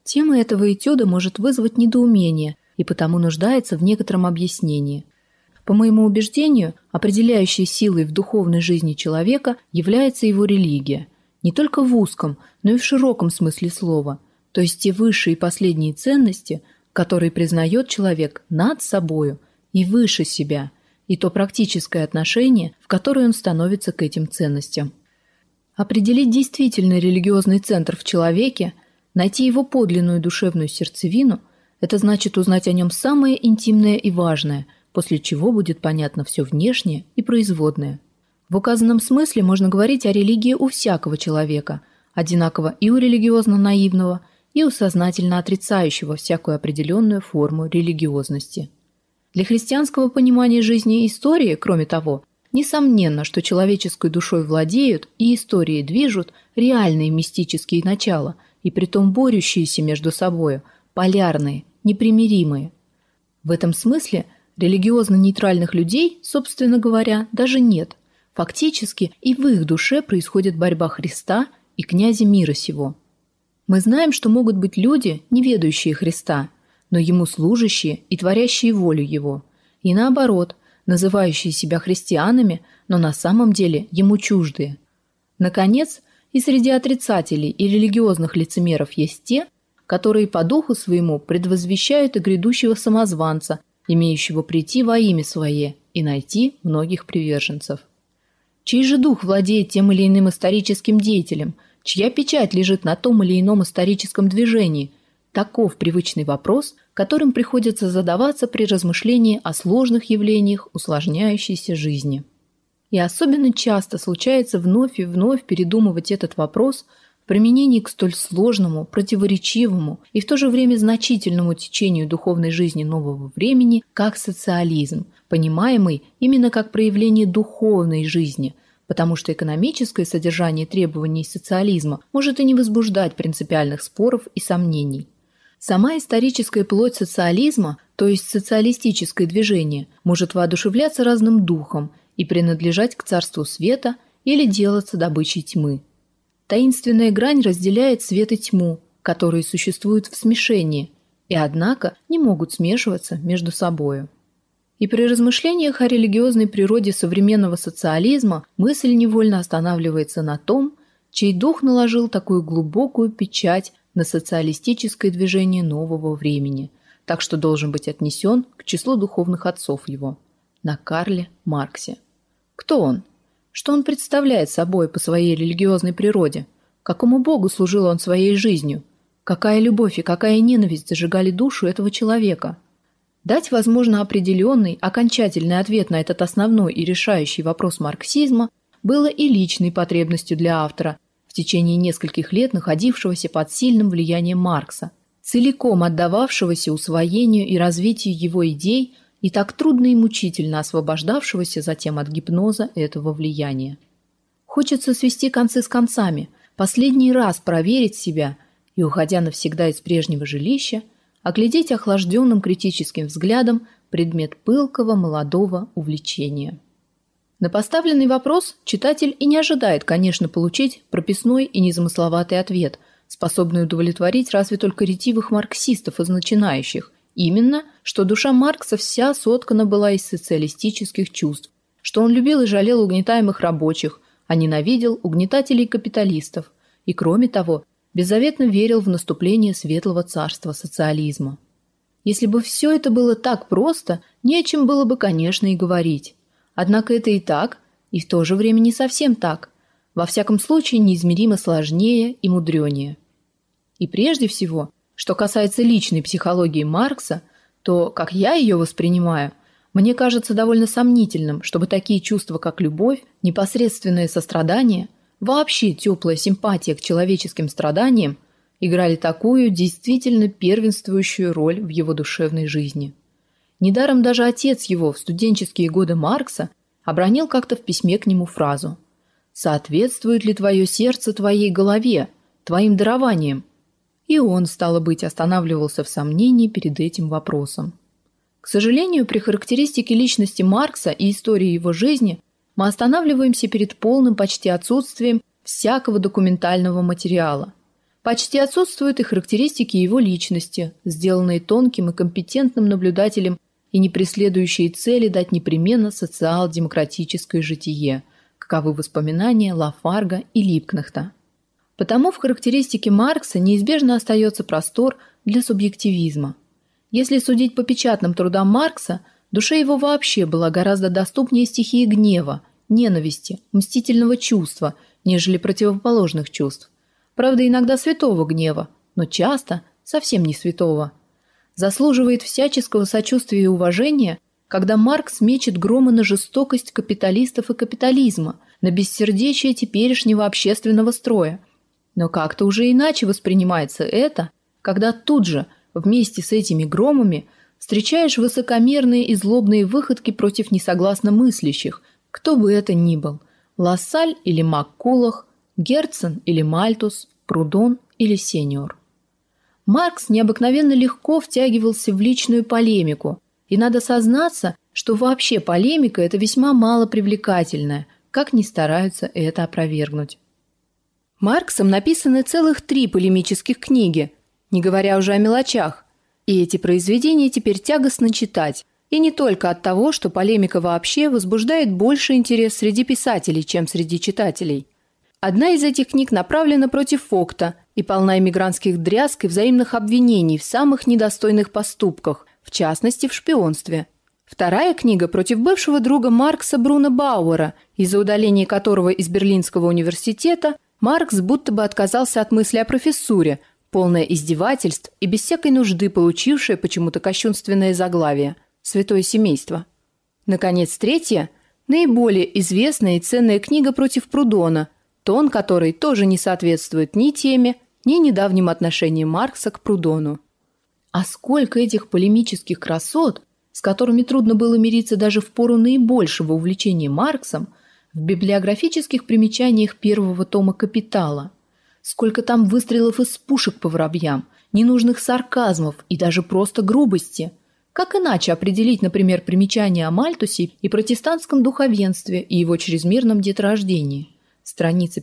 Тема этого этюда может вызвать недоумение и потому нуждается в некотором объяснении. По моему убеждению, определяющей силой в духовной жизни человека является его религия, не только в узком, но и в широком смысле слова, то есть те высшие и последние ценности, которые признает человек над собою и выше себя, и то практическое отношение, в которое он становится к этим ценностям. Определить действительно религиозный центр в человеке, найти его подлинную душевную сердцевину – это значит узнать о нем самое интимное и важное, после чего будет понятно все внешнее и производное. В указанном смысле можно говорить о религии у всякого человека, одинаково и у религиозно-наивного, и у сознательно отрицающего всякую определенную форму религиозности. Для христианского понимания жизни и истории, кроме того, несомненно, что человеческой душой владеют и историей движут реальные мистические начала, и притом борющиеся между собою, полярные, непримиримые. В этом смысле религиозно-нейтральных людей, собственно говоря, даже нет. Фактически и в их душе происходит борьба Христа и князя мира сего. Мы знаем, что могут быть люди, не ведающие Христа, но Ему служащие и творящие волю Его, и наоборот, называющие себя христианами, но на самом деле Ему чуждые. Наконец, и среди отрицателей и религиозных лицемеров есть те, которые по духу своему предвозвещают и грядущего самозванца, имеющего прийти во имя Свое и найти многих приверженцев. Чей же дух владеет тем или иным историческим деятелем, чья печать лежит на том или ином историческом движении? Таков привычный вопрос, которым приходится задаваться при размышлении о сложных явлениях усложняющейся жизни. И особенно часто случается вновь и вновь передумывать этот вопрос в применении к столь сложному, противоречивому и в то же время значительному течению духовной жизни нового времени, как социализм, понимаемый именно как проявление духовной жизни, потому что экономическое содержание требований социализма может и не возбуждать принципиальных споров и сомнений. Сама историческая плоть социализма, то есть социалистическое движение, может воодушевляться разным духом и принадлежать к царству света или делаться добычей тьмы. Таинственная грань разделяет свет и тьму, которые существуют в смешении, и однако не могут смешиваться между собою. И при размышлениях о религиозной природе современного социализма мысль невольно останавливается на том, чей дух наложил такую глубокую печать на социалистическое движение нового времени, так что должен быть отнесен к числу духовных отцов его, на Карле Марксе. Кто он? Что он представляет собой по своей религиозной природе? Какому Богу служил он своей жизнью? Какая любовь и какая ненависть зажигали душу этого человека? Дать, возможно, определенный, окончательный ответ на этот основной и решающий вопрос марксизма было и личной потребностью для автора, в течение нескольких лет находившегося под сильным влиянием Маркса, целиком отдававшегося усвоению и развитию его идей и так трудно и мучительно освобождавшегося затем от гипноза этого влияния. Хочется свести концы с концами, последний раз проверить себя и, уходя навсегда из прежнего жилища, оглядеть охлажденным критическим взглядом предмет пылкого молодого увлечения. На поставленный вопрос читатель и не ожидает, конечно, получить прописной и незамысловатый ответ, способный удовлетворить разве только ретивых марксистов из начинающих, именно, что душа Маркса вся соткана была из социалистических чувств, что он любил и жалел угнетаемых рабочих, а ненавидел угнетателей капиталистов, и, кроме того, беззаветно верил в наступление светлого царства социализма. Если бы все это было так просто, не о чем было бы, конечно, и говорить. Однако это и так, и в то же время не совсем так, во всяком случае неизмеримо сложнее и мудренее. И прежде всего, что касается личной психологии Маркса, то, как я ее воспринимаю, мне кажется довольно сомнительным, чтобы такие чувства, как любовь, непосредственное сострадание, вообще теплая симпатия к человеческим страданиям играли такую действительно первенствующую роль в его душевной жизни. Недаром даже отец его в студенческие годы Маркса обронил как-то в письме к нему фразу «Соответствует ли твое сердце твоей голове, твоим дарованиям?» И он, стало быть, останавливался в сомнении перед этим вопросом. К сожалению, при характеристике личности Маркса и истории его жизни мы останавливаемся перед полным почти отсутствием всякого документального материала. Почти отсутствуют и характеристики его личности, сделанные тонким и компетентным наблюдателем и не преследующие цели дать непременно социал-демократическое житие, каковы воспоминания Лафарга и Либкнехта. Потому в характеристике Маркса неизбежно остается простор для субъективизма. Если судить по печатным трудам Маркса, душе его вообще была гораздо доступнее стихия гнева, ненависти, мстительного чувства, нежели противоположных чувств. Правда, иногда святого гнева, но часто совсем не святого. Заслуживает всяческого сочувствия и уважения, когда Маркс мечет громы на жестокость капиталистов и капитализма, на бессердечие теперешнего общественного строя. Но как-то уже иначе воспринимается это, когда тут же, вместе с этими громами, встречаешь высокомерные и злобные выходки против несогласно мыслящих, кто бы это ни был – Лассаль или Маккулах, Герцен или Мальтус, Прудон или Сеньор. Маркс необыкновенно легко втягивался в личную полемику, и надо сознаться, что вообще полемика – это весьма малопривлекательная, как ни стараются это опровергнуть. Марксом написаны целых 3 полемических книги, не говоря уже о мелочах, и эти произведения теперь тягостно читать, и не только от того, что полемика вообще возбуждает больше интерес среди писателей, чем среди читателей. Одна из этих книг направлена против Фокта и полна эмигрантских дрязг и взаимных обвинений в самых недостойных поступках, в частности в шпионстве. Вторая книга против бывшего друга Маркса Бруно Бауэра, из-за удаления которого из Берлинского университета Маркс будто бы отказался от мысли о профессуре, полное издевательств и без всякой нужды получившее почему-то кощунственное заглавие «Святое семейство». Наконец, третья, наиболее известная и ценная книга против Прудона, тон которой тоже не соответствует ни теме, ни недавним отношениям Маркса к Прудону. А сколько этих полемических красот, с которыми трудно было мириться даже в пору наибольшего увлечения Марксом, в библиографических примечаниях первого тома «Капитала». Сколько там выстрелов из пушек по воробьям, ненужных сарказмов и даже просто грубости. Как иначе определить, например, примечания о Мальтусе и протестантском духовенстве и его чрезмерном деторождении? Страница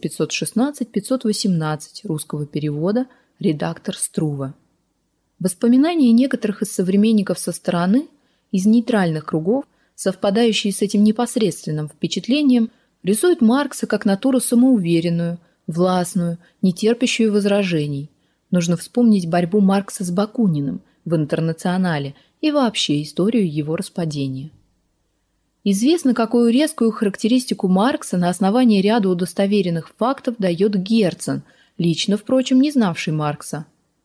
516-518 русского перевода, редактор Струве. Воспоминания некоторых из современников со стороны, из нейтральных кругов, совпадающие с этим непосредственным впечатлением, рисуют Маркса как натуру самоуверенную, властную, не терпящую возражений. Нужно вспомнить борьбу Маркса с Бакуниным в «Интернационале» и вообще историю его распадения. Известно, какую резкую характеристику Маркса на основании ряда удостоверенных фактов дает Герцен, лично, впрочем, не знавший Маркса.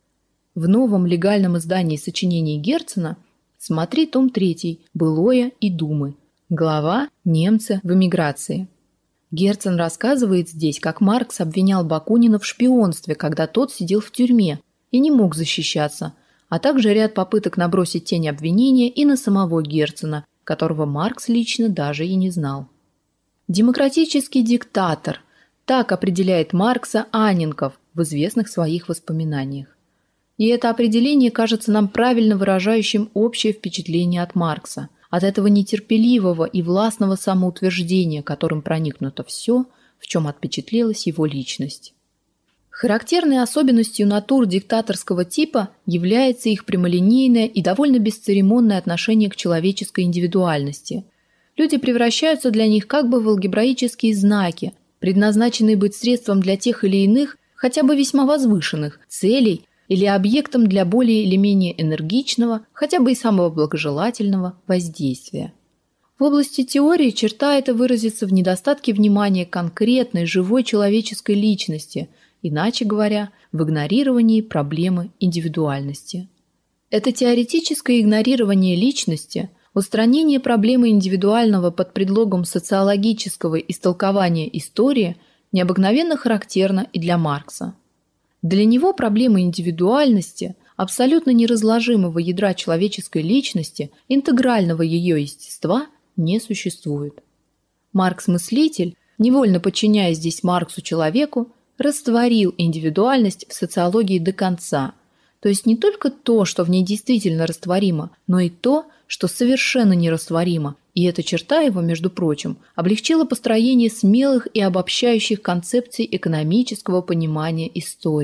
В новом легальном издании сочинений Герцена смотри том 3 «Былое и думы», глава «Немцы в эмиграции». Герцен рассказывает здесь, как Маркс обвинял Бакунина в шпионстве, когда тот сидел в тюрьме и не мог защищаться, а также ряд попыток набросить тень обвинения и на самого Герцена, которого Маркс лично даже и не знал. «Демократический диктатор» – так определяет Маркса Анненков в известных своих воспоминаниях. И это определение кажется нам правильно выражающим общее впечатление от Маркса, от этого нетерпеливого и властного самоутверждения, которым проникнуто все, в чем отпечатлелась его личность. Характерной особенностью натур диктаторского типа является их прямолинейное и довольно бесцеремонное отношение к человеческой индивидуальности. Люди превращаются для них как бы в алгебраические знаки, предназначенные быть средством для тех или иных, хотя бы весьма возвышенных, целей или объектом для более или менее энергичного, хотя бы и самого благожелательного воздействия. В области теории черта эта выразится в недостатке внимания к конкретной живой человеческой личности, иначе говоря, в игнорировании проблемы индивидуальности. Это теоретическое игнорирование личности, устранение проблемы индивидуального под предлогом социологического истолкования истории необыкновенно характерно и для Маркса. Для него проблема индивидуальности, абсолютно неразложимого ядра человеческой личности, интегрального ее естества, не существует. Маркс-мыслитель, невольно подчиняясь здесь Марксу-человеку, растворил индивидуальность в социологии до конца, то есть не только то, что в ней действительно растворимо, но и то, что совершенно нерастворимо, и эта черта его, между прочим, облегчила построение смелых и обобщающих концепций экономического понимания истории,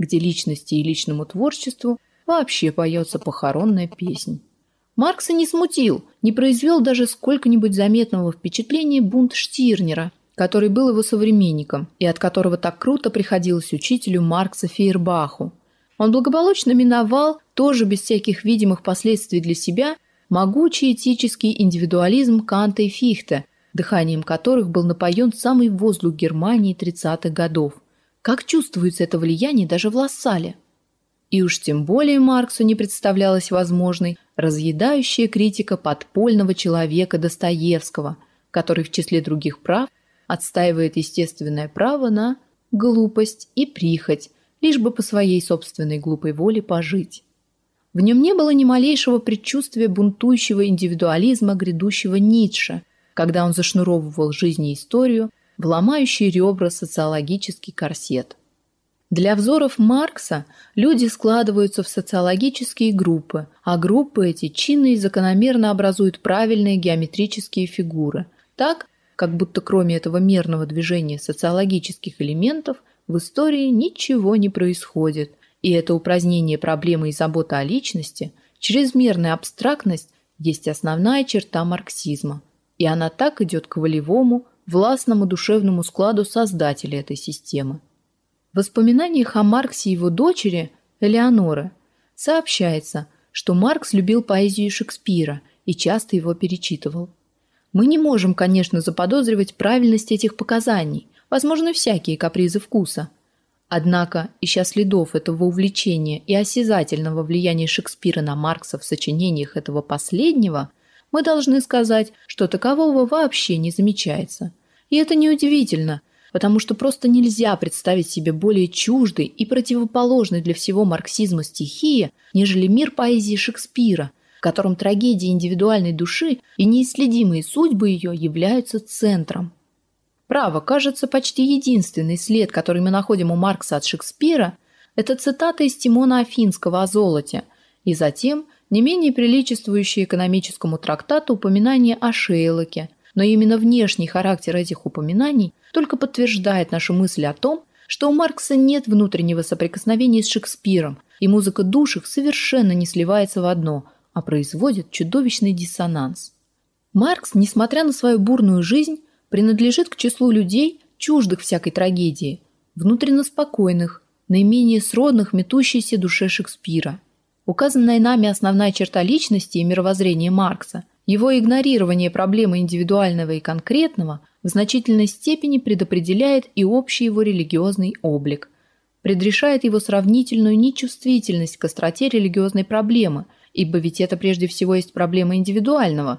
где личности и личному творчеству вообще поется похоронная песнь. Маркса не смутил, не произвел даже сколько-нибудь заметного впечатления бунт Штирнера, который был его современником и от которого так круто приходилось учителю Маркса Фейербаху. Он благополучно миновал, тоже без всяких видимых последствий для себя, могучий этический индивидуализм Канта и Фихте, дыханием которых был напоен самый воздух Германии 30-х годов. Как чувствуется это влияние даже в Лассале? И уж тем более Марксу не представлялась возможной разъедающая критика подпольного человека Достоевского, который в числе других прав отстаивает естественное право на глупость и прихоть, лишь бы по своей собственной глупой воле пожить. В нем не было ни малейшего предчувствия бунтующего индивидуализма грядущего Ницше, когда он зашнуровывал жизнь и историю в ломающий ребра социологический корсет. Для взоров Маркса люди складываются в социологические группы, а группы эти чинно и закономерно образуют правильные геометрические фигуры, так, как будто кроме этого мерного движения социологических элементов в истории ничего не происходит, и это упразднение проблемы и забота о личности, чрезмерная абстрактность есть основная черта марксизма, и она так идет к волевому, властному душевному складу создателя этой системы. В воспоминаниях о Марксе и его дочери, Элеоноры, сообщается, что Маркс любил поэзию Шекспира и часто его перечитывал. Мы не можем, конечно, заподозривать правильность этих показаний, возможны всякие капризы вкуса. Однако, ища следов этого увлечения и осязательного влияния Шекспира на Маркса в сочинениях этого последнего, мы должны сказать, что такового вообще не замечается. И это неудивительно, потому что просто нельзя представить себе более чуждой и противоположной для всего марксизма стихии, нежели мир поэзии Шекспира, в котором трагедия индивидуальной души и неисследимые судьбы ее являются центром. Право, кажется, почти единственный след, который мы находим у Маркса от Шекспира, это цитата из Тимона Афинского о золоте, и затем не менее приличествующее экономическому трактату упоминание о Шейлоке, но именно внешний характер этих упоминаний только подтверждает нашу мысль о том, что у Маркса нет внутреннего соприкосновения с Шекспиром, и музыка душ их совершенно не сливается в одно, а производит чудовищный диссонанс. Маркс, несмотря на свою бурную жизнь, принадлежит к числу людей, чуждых всякой трагедии, внутренно спокойных, наименее сродных метущейся душе Шекспира. Указанная нами основная черта личности и мировоззрения Маркса, его игнорирование проблемы индивидуального и конкретного в значительной степени предопределяет и общий его религиозный облик, предрешает его сравнительную нечувствительность к остроте религиозной проблемы, ибо ведь это прежде всего есть проблема индивидуального.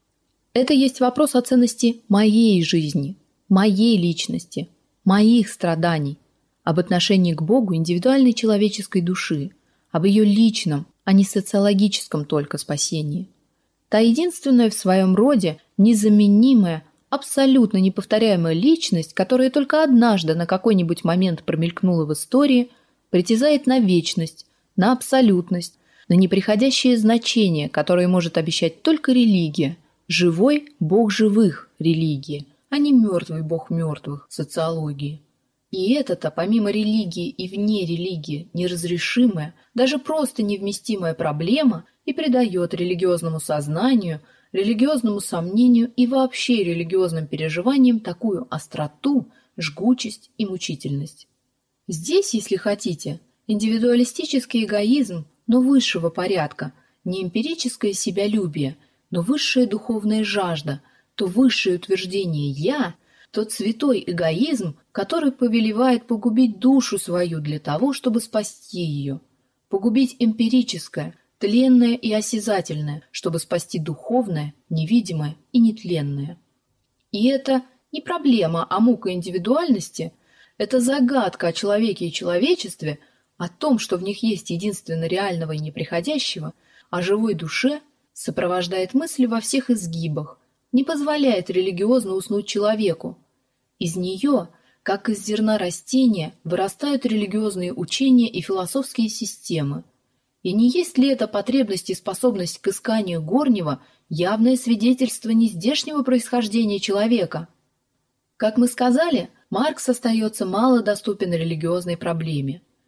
Это есть вопрос о ценности моей жизни, моей личности, моих страданий, об отношении к Богу индивидуальной человеческой души, об ее личном, а не социологическом только спасении. Та единственная в своем роде, незаменимая, абсолютно неповторяемая личность, которая только однажды на какой-нибудь момент промелькнула в истории, притязает на вечность, на абсолютность, на неприходящее значение, которое может обещать только религия, живой Бог живых религии, а не мертвый Бог мертвых социологии. И это-то, помимо религии и вне религии, неразрешимая, даже просто невместимая проблема и придает религиозному сознанию, религиозному сомнению и вообще религиозным переживаниям такую остроту, жгучесть и мучительность. Здесь, если хотите, индивидуалистический эгоизм, но высшего порядка, не эмпирическое себялюбие, но высшая духовная жажда, то высшее утверждение «я», тот святой эгоизм, который повелевает погубить душу свою для того, чтобы спасти ее, погубить эмпирическое, тленное и осязательное, чтобы спасти духовное, невидимое и нетленное. И это не проблема, а мука индивидуальности, это загадка о человеке и человечестве, о том, что в них есть единственно реального и неприходящего, о живой душе, сопровождает мысли во всех изгибах, не позволяет религиозно уснуть человеку. Из нее, как из зерна растения, вырастают религиозные учения и философские системы. И не есть ли эта потребность и способность к исканию горнего явное свидетельство нездешнего происхождения человека? Как мы сказали, Маркс остается мало доступен религиозной проблеме.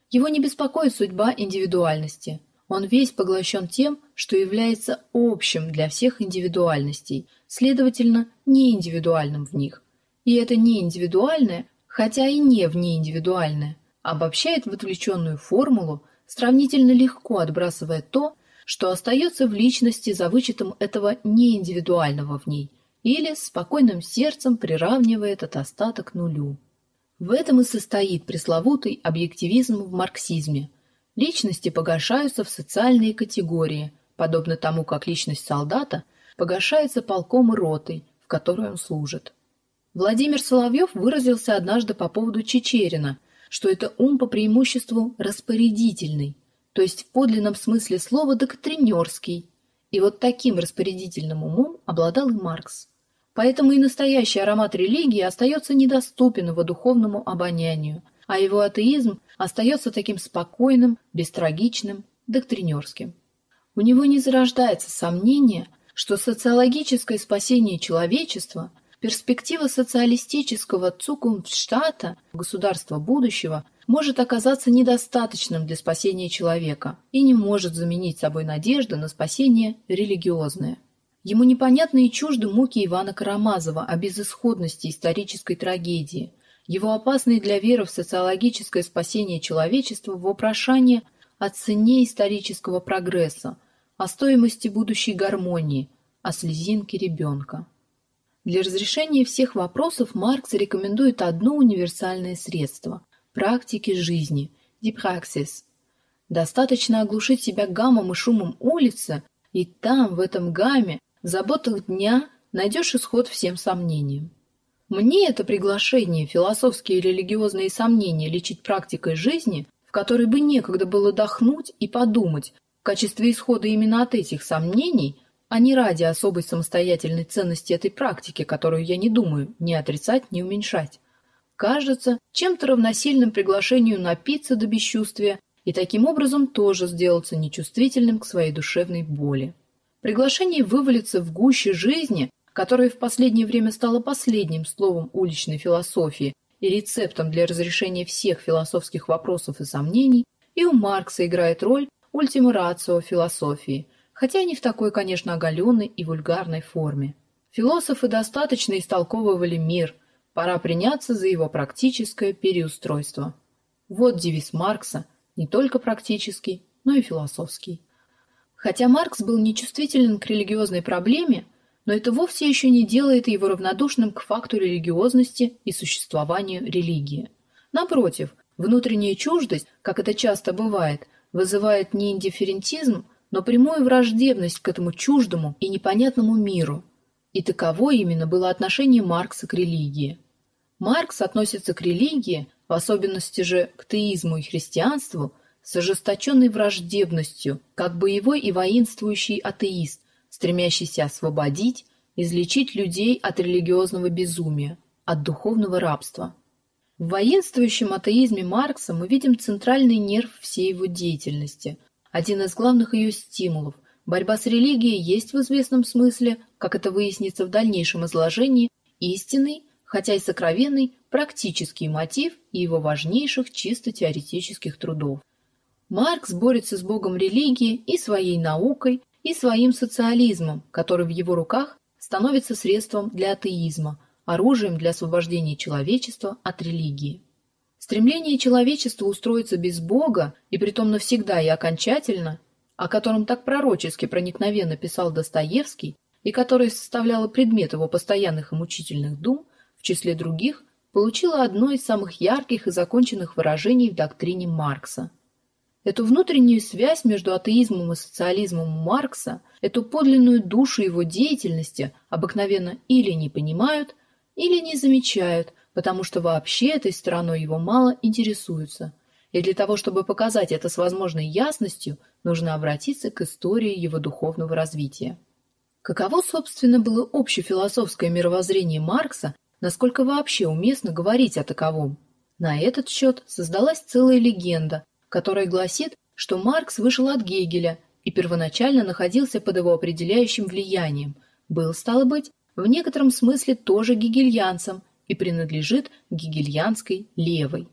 Его не беспокоит судьба индивидуальности. Он весь поглощен тем, что является общим для всех индивидуальностей, следовательно, неиндивидуальным в них. И это неиндивидуальное, хотя и не внеиндивидуальное, обобщает в отвлеченную формулу, сравнительно легко отбрасывая то, что остается в личности за вычетом этого неиндивидуального в ней, или с спокойным сердцем приравнивая этот остаток нулю. В этом и состоит пресловутый объективизм в марксизме. Личности погашаются в социальные категории, подобно тому, как личность солдата погашается полком и ротой, в которой он служит. Владимир Соловьев выразился однажды по поводу Чичерина, что это ум по преимуществу распорядительный, то есть в подлинном смысле слова доктринерский. И вот таким распорядительным умом обладал и Маркс. Поэтому и настоящий аромат религии остается недоступен его духовному обонянию, а его атеизм остается таким спокойным, бестрагичным, доктринерским. У него не зарождается сомнение, что социологическое спасение человечества, перспектива социалистического Цукунфтштата, государства будущего, может оказаться недостаточным для спасения человека и не может заменить собой надежду на спасение религиозное. Ему непонятны и чужды муки Ивана Карамазова о безысходности исторической трагедии, его опасные для веры в социологическое спасение человечества вопрошание о цене исторического прогресса, о стоимости будущей гармонии, о слезинке ребенка. Для разрешения всех вопросов Маркс рекомендует одно универсальное средство – практики жизни – die Praxis. Достаточно оглушить себя гамом и шумом улицы, и там, в этом гамме, в заботах дня, найдешь исход всем сомнениям. Мне это приглашение, философские и религиозные сомнения лечить практикой жизни, в которой бы некогда было дохнуть и подумать, в качестве исхода именно от этих сомнений, а не ради особой самостоятельной ценности этой практики, которую я не думаю ни отрицать, ни уменьшать, кажется чем-то равносильным приглашению напиться до бесчувствия и таким образом тоже сделаться нечувствительным к своей душевной боли. Приглашение вывалится в гуще жизни, которая в последнее время стала последним словом уличной философии и рецептом для разрешения всех философских вопросов и сомнений, и у Маркса играет роль ультима рацио философии, хотя не в такой, конечно, оголенной и вульгарной форме. Философы достаточно истолковывали мир, пора приняться за его практическое переустройство. Вот девиз Маркса, не только практический, но и философский. Хотя Маркс был нечувствителен к религиозной проблеме, но это вовсе еще не делает его равнодушным к факту религиозности и существованию религии. Напротив, внутренняя чуждость, как это часто бывает, вызывает не индифферентизм, но прямую враждебность к этому чуждому и непонятному миру. И таково именно было отношение Маркса к религии. Маркс относится к религии, в особенности же к теизму и христианству, с ожесточенной враждебностью, как боевой и воинствующий атеист, стремящийся освободить, излечить людей от религиозного безумия, от духовного рабства. В воинствующем атеизме Маркса мы видим центральный нерв всей его деятельности, один из главных ее стимулов. Борьба с религией есть в известном смысле, как это выяснится в дальнейшем изложении, истинный, хотя и сокровенный, практический мотив и его важнейших чисто теоретических трудов. Маркс борется с богом религии и своей наукой, и своим социализмом, который в его руках становится средством для атеизма, оружием для освобождения человечества от религии. Стремление человечества устроиться без Бога, и притом навсегда и окончательно, о котором так пророчески проникновенно писал Достоевский, и которое составляло предмет его постоянных и мучительных дум, в числе других, получило одно из самых ярких и законченных выражений в доктрине Маркса. Эту внутреннюю связь между атеизмом и социализмом Маркса, эту подлинную душу его деятельности обыкновенно или не понимают, или не замечают, потому что вообще этой стороной его мало интересуются. И для того, чтобы показать это с возможной ясностью, нужно обратиться к истории его духовного развития. Каково, собственно, было общефилософское мировоззрение Маркса, насколько вообще уместно говорить о таковом? На этот счет создалась целая легенда, которая гласит, что Маркс вышел от Гегеля и первоначально находился под его определяющим влиянием, был, стало быть, в некотором смысле тоже гегельянцем и принадлежит к гегельянской левой.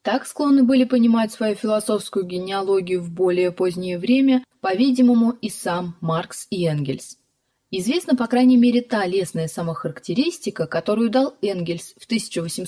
Так склонны были понимать свою философскую генеалогию в более позднее время, по-видимому, и сам Маркс и Энгельс. Известна, по крайней мере, та лестная самохарактеристика, которую дал Энгельс в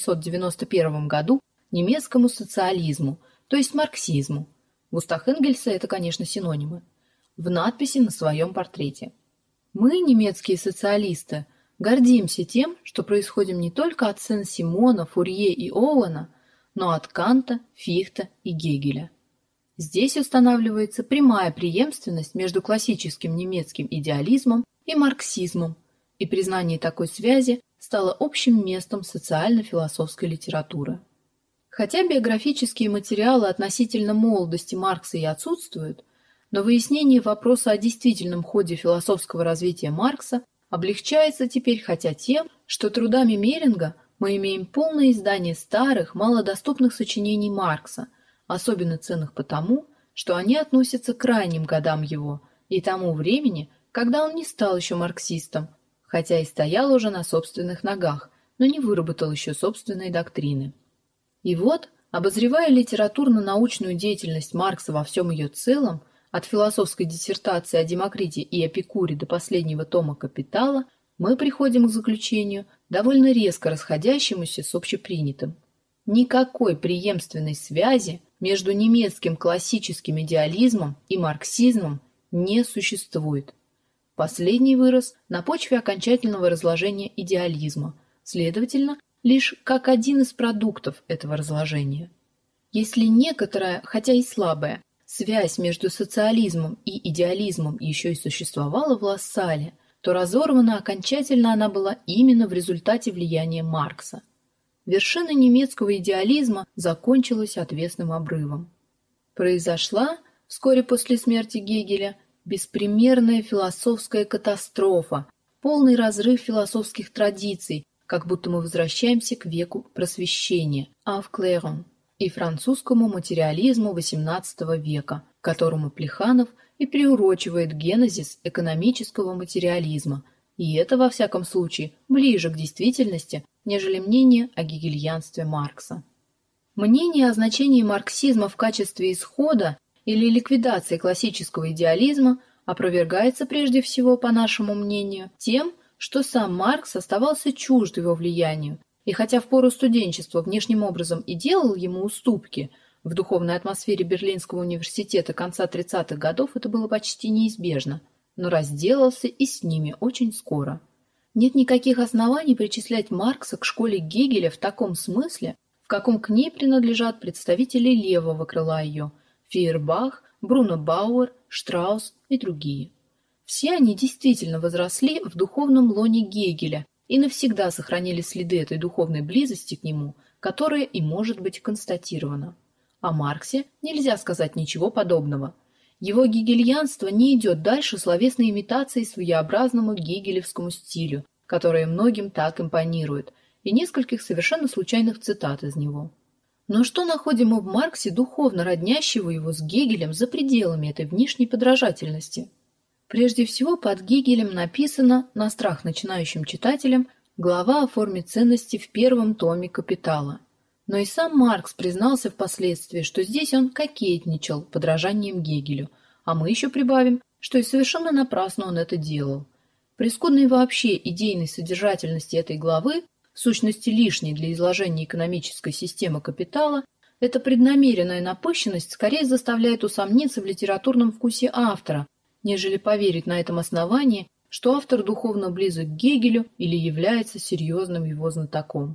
1891 году немецкому социализму, то есть марксизму. В устах Энгельса это, конечно, синонимы. В надписи на своем портрете. Мы, немецкие социалисты, гордимся тем, что происходим не только от Сен-Симона, Фурье и Оуэна, но от Канта, Фихта и Гегеля. Здесь устанавливается прямая преемственность между классическим немецким идеализмом и марксизмом, и признание такой связи стало общим местом социально-философской литературы. Хотя биографические материалы относительно молодости Маркса и отсутствуют, но выяснение вопроса о действительном ходе философского развития Маркса облегчается теперь хотя тем, что трудами Меринга мы имеем полное издание старых, малодоступных сочинений Маркса, особенно ценных потому, что они относятся к ранним годам его и тому времени, когда он не стал еще марксистом, хотя и стоял уже на собственных ногах, но не выработал еще собственной доктрины. И вот, обозревая литературно-научную деятельность Маркса во всем ее целом, от философской диссертации о Демокрите и Эпикуре до последнего тома «Капитала», мы приходим к заключению, довольно резко расходящемуся с общепринятым. Никакой преемственной связи между немецким классическим идеализмом и марксизмом не существует. Последний вырос на почве окончательного разложения идеализма, следовательно, лишь как один из продуктов этого разложения. Если некоторая, хотя и слабая, связь между социализмом и идеализмом еще и существовала в Лассале, то разорвана окончательно она была именно в результате влияния Маркса. Вершина немецкого идеализма закончилась отвесным обрывом. Произошла, вскоре после смерти Гегеля, беспримерная философская катастрофа, полный разрыв философских традиций, как будто мы возвращаемся к веку просвещения, Aufklärung, и французскому материализму XVIII века, которому Плеханов и приурочивает генезис экономического материализма, и это, во всяком случае, ближе к действительности, нежели мнение о гегельянстве Маркса. Мнение о значении марксизма в качестве исхода или ликвидации классического идеализма опровергается прежде всего, по нашему мнению, тем, что сам Маркс оставался чужд его влиянию, и хотя в пору студенчества внешним образом и делал ему уступки, в духовной атмосфере Берлинского университета конца 30-х годов это было почти неизбежно, но разделался и с ними очень скоро. Нет никаких оснований причислять Маркса к школе Гегеля в таком смысле, в каком к ней принадлежат представители левого крыла ее – Фейербах, Бруно Бауэр, Штраус и другие. Все они действительно возросли в духовном лоне Гегеля и навсегда сохранили следы этой духовной близости к нему, которая и может быть констатирована. О Марксе нельзя сказать ничего подобного. Его гегельянство не идет дальше словесной имитации своеобразному гегелевскому стилю, которая многим так импонирует, и нескольких совершенно случайных цитат из него. Но что находим мы в Марксе духовно роднящего его с Гегелем за пределами этой внешней подражательности? Прежде всего, под Гегелем написано, на страх начинающим читателям, глава о форме ценности в первом томе «Капитала». Но и сам Маркс признался впоследствии, что здесь он кокетничал подражанием Гегелю, а мы еще прибавим, что и совершенно напрасно он это делал. При скудной вообще идейной содержательности этой главы, в сущности лишней для изложения экономической системы «Капитала», эта преднамеренная напыщенность скорее заставляет усомниться в литературном вкусе автора, нежели поверить на этом основании, что автор духовно близок к Гегелю или является серьезным его знатоком.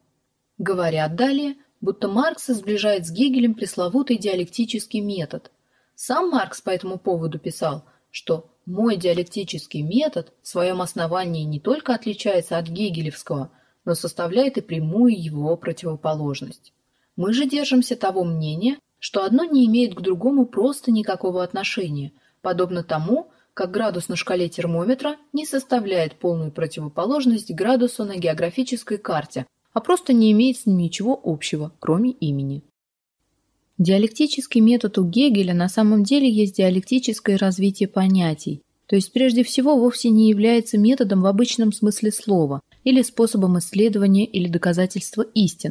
Говорят далее, будто Маркса сближает с Гегелем пресловутый диалектический метод. Сам Маркс по этому поводу писал, что «мой диалектический метод в своем основании не только отличается от гегелевского, но составляет и прямую его противоположность». Мы же держимся того мнения, что одно не имеет к другому просто никакого отношения, подобно тому, как градус на шкале термометра не составляет полную противоположность градусу на географической карте, а просто не имеет с ним ничего общего, кроме имени. Диалектический метод у Гегеля на самом деле есть диалектическое развитие понятий, то есть прежде всего вовсе не является методом в обычном смысле слова или способом исследования или доказательства истин,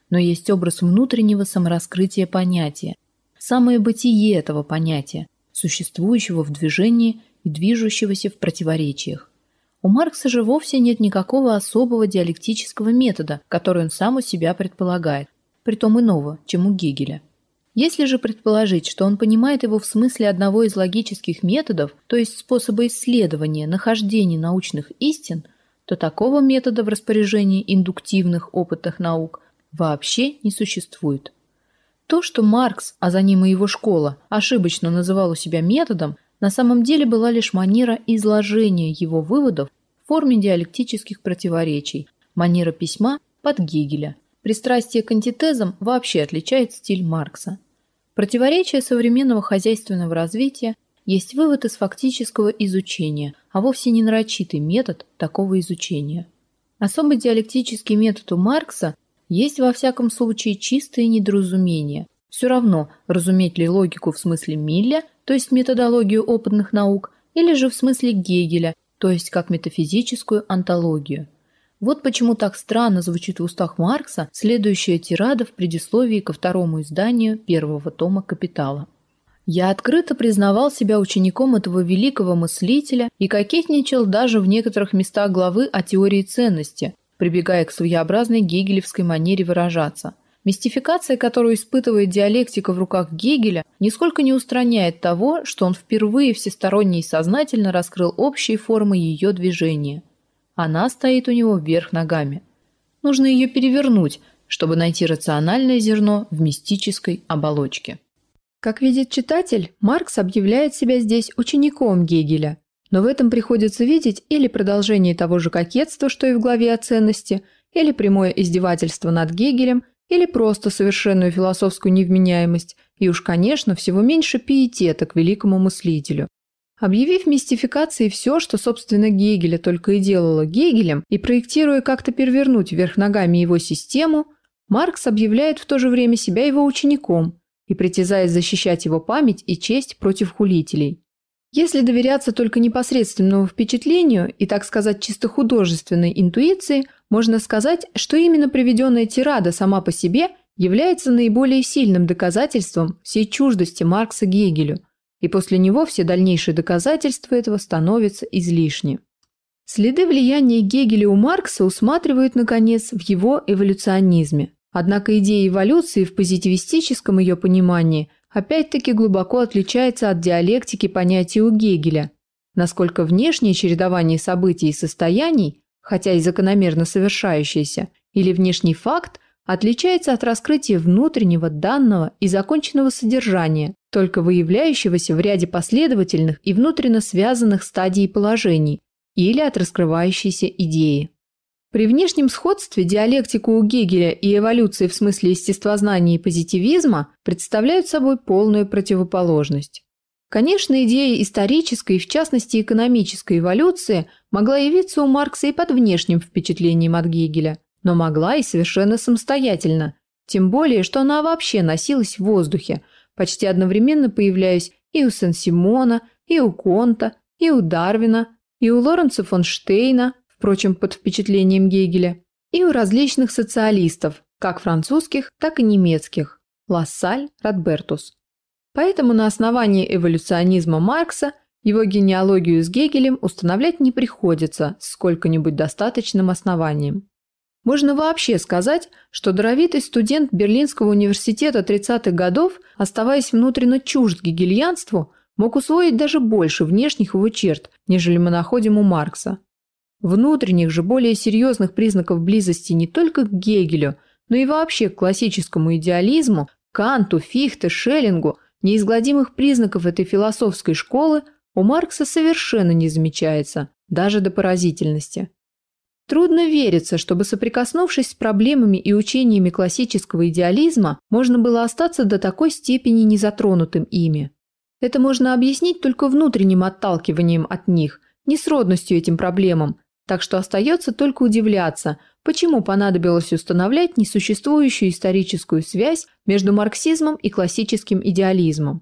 но есть образ внутреннего самораскрытия понятия, самое бытие этого понятия, существующего в движении и движущегося в противоречиях. У Маркса же вовсе нет никакого особого диалектического метода, который он сам у себя предполагает, притом иного, чем у Гегеля. Если же предположить, что он понимает его в смысле одного из логических методов, то есть способа исследования, нахождения научных истин, то такого метода в распоряжении индуктивных опытных наук вообще не существует. То, что Маркс, а за ним и его школа, ошибочно называл у себя методом, на самом деле была лишь манера изложения его выводов в форме диалектических противоречий, манера письма под Гегеля. Пристрастие к антитезам вообще отличает стиль Маркса. Противоречие современного хозяйственного развития есть вывод из фактического изучения, а вовсе не нарочитый метод такого изучения. Особый диалектический метод у Маркса есть во всяком случае чистое недоразумение. Все равно, разуметь ли логику в смысле Милля, то есть методологию опытных наук, или же в смысле Гегеля, то есть как метафизическую онтологию. Вот почему так странно звучит в устах Маркса следующая тирада в предисловии ко второму изданию первого тома «Капитала». «Я открыто признавал себя учеником этого великого мыслителя и кокетничал даже в некоторых местах главы о теории ценности, прибегая к своеобразной гегелевской манере выражаться. Мистификация, которую испытывает диалектика в руках Гегеля, нисколько не устраняет того, что он впервые всесторонне и сознательно раскрыл общие формы ее движения. Она стоит у него вверх ногами. Нужно ее перевернуть, чтобы найти рациональное зерно в мистической оболочке». Как видит читатель, Маркс объявляет себя здесь учеником Гегеля, но в этом приходится видеть или продолжение того же кокетства, что и в главе о ценности, или прямое издевательство над Гегелем, или просто совершенную философскую невменяемость, и уж, конечно, всего меньше пиетета к великому мыслителю. Объявив мистификацией все, что, собственно, Гегеля только и делало Гегелем, и проектируя как-то перевернуть вверх ногами его систему, Маркс объявляет в то же время себя его учеником и притязает защищать его память и честь против хулителей. Если доверяться только непосредственному впечатлению и, так сказать, чисто художественной интуиции, можно сказать, что именно приведенная тирада сама по себе является наиболее сильным доказательством всей чуждости Маркса Гегелю, и после него все дальнейшие доказательства этого становятся излишни. Следы влияния Гегеля у Маркса усматривают, наконец, в его эволюционизме. Однако идея эволюции в позитивистическом ее понимании опять-таки глубоко отличается от диалектики понятия у Гегеля, насколько внешнее чередование событий и состояний, хотя и закономерно совершающееся, или внешний факт, отличается от раскрытия внутреннего, данного и законченного содержания, только выявляющегося в ряде последовательных и внутренно связанных стадий и положений, или от раскрывающейся идеи. При внешнем сходстве диалектику у Гегеля и эволюции в смысле естествознания и позитивизма представляют собой полную противоположность. Конечно, идея исторической и, в частности, экономической эволюции могла явиться у Маркса и под внешним впечатлением от Гегеля, но могла и совершенно самостоятельно, тем более, что она вообще носилась в воздухе, почти одновременно появляясь и у Сен-Симона, и у Конта, и у Дарвина, и у Лоренца фон Штейна, впрочем, под впечатлением Гегеля, и у различных социалистов, как французских, так и немецких – Лассаль, Радбертус. Поэтому на основании эволюционизма Маркса его генеалогию с Гегелем устанавливать не приходится с сколько-нибудь достаточным основанием. Можно вообще сказать, что даровитый студент Берлинского университета 30-х годов, оставаясь внутренне чужд гегельянству, мог усвоить даже больше внешних его черт, нежели мы находим у Маркса. Внутренних же более серьезных признаков близости не только к Гегелю, но и вообще к классическому идеализму, Канту, Фихте, Шеллингу, неизгладимых признаков этой философской школы у Маркса совершенно не замечается, даже до поразительности. Трудно верится, чтобы, соприкоснувшись с проблемами и учениями классического идеализма, можно было остаться до такой степени незатронутым ими. Это можно объяснить только внутренним отталкиванием от них, несродностью этим проблемам, так что остается только удивляться, почему понадобилось устанавливать несуществующую историческую связь между марксизмом и классическим идеализмом.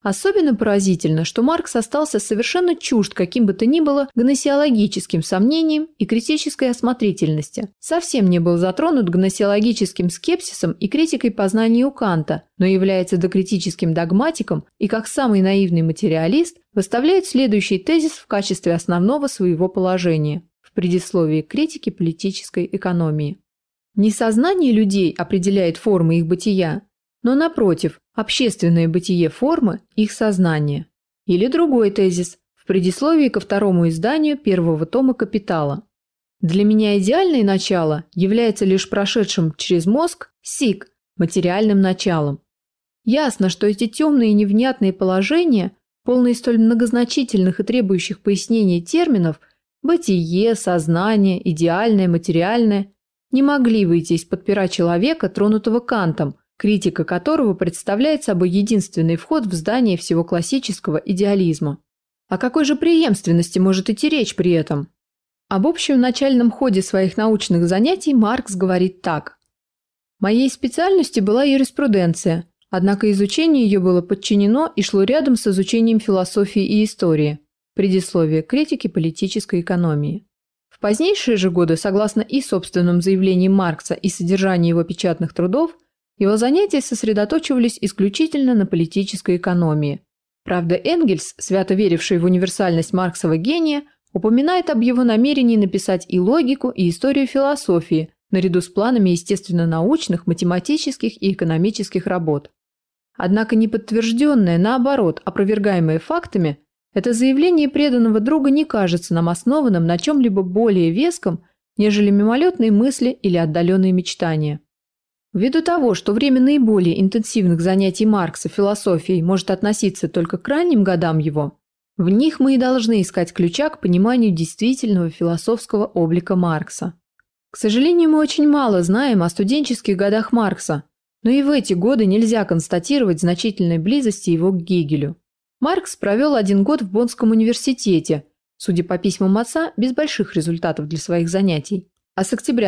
Особенно поразительно, что Маркс остался совершенно чужд каким бы то ни было гносеологическим сомнениям и критической осмотрительности. Совсем не был затронут гносеологическим скепсисом и критикой познаний у Канта, но является докритическим догматиком и, как самый наивный материалист, выставляет следующий тезис в качестве основного своего положения в предисловии к критике политической экономии. Не сознание людей определяет формы их бытия, но, напротив, общественное бытие формы – их сознание. Или другой тезис в предисловии ко второму изданию первого тома «Капитала». Для меня идеальное начало является лишь прошедшим через мозг СИК – материальным началом. Ясно, что эти темные и невнятные положения, полные столь многозначительных и требующих пояснений терминов – бытие, сознание, идеальное, материальное – не могли выйти из-под пера человека, тронутого Кантом, критика которого представляет собой единственный вход в здание всего классического идеализма. О какой же преемственности может идти речь при этом? Об общем начальном ходе своих научных занятий Маркс говорит так. «Моей специальностью была юриспруденция, однако изучение ее было подчинено и шло рядом с изучением философии и истории». Предисловие к критике политической экономии. В позднейшие же годы, согласно и собственным заявлениям Маркса и содержанию его печатных трудов, его занятия сосредоточивались исключительно на политической экономии. Правда, Энгельс, свято веривший в универсальность Марксова гения, упоминает об его намерении написать и логику, и историю философии, наряду с планами естественно-научных, математических и экономических работ. Однако неподтвержденное, наоборот, опровергаемое фактами, это заявление преданного друга не кажется нам основанным на чем-либо более веском, нежели мимолетные мысли или отдаленные мечтания. Ввиду того, что время наиболее интенсивных занятий Маркса философией может относиться только к ранним годам его, в них мы и должны искать ключа к пониманию действительного философского облика Маркса. К сожалению, мы очень мало знаем о студенческих годах Маркса, но и в эти годы нельзя констатировать значительной близости его к Гегелю. Маркс провел 1 год в Боннском университете, судя по письмам отца, без больших результатов для своих занятий. А с октября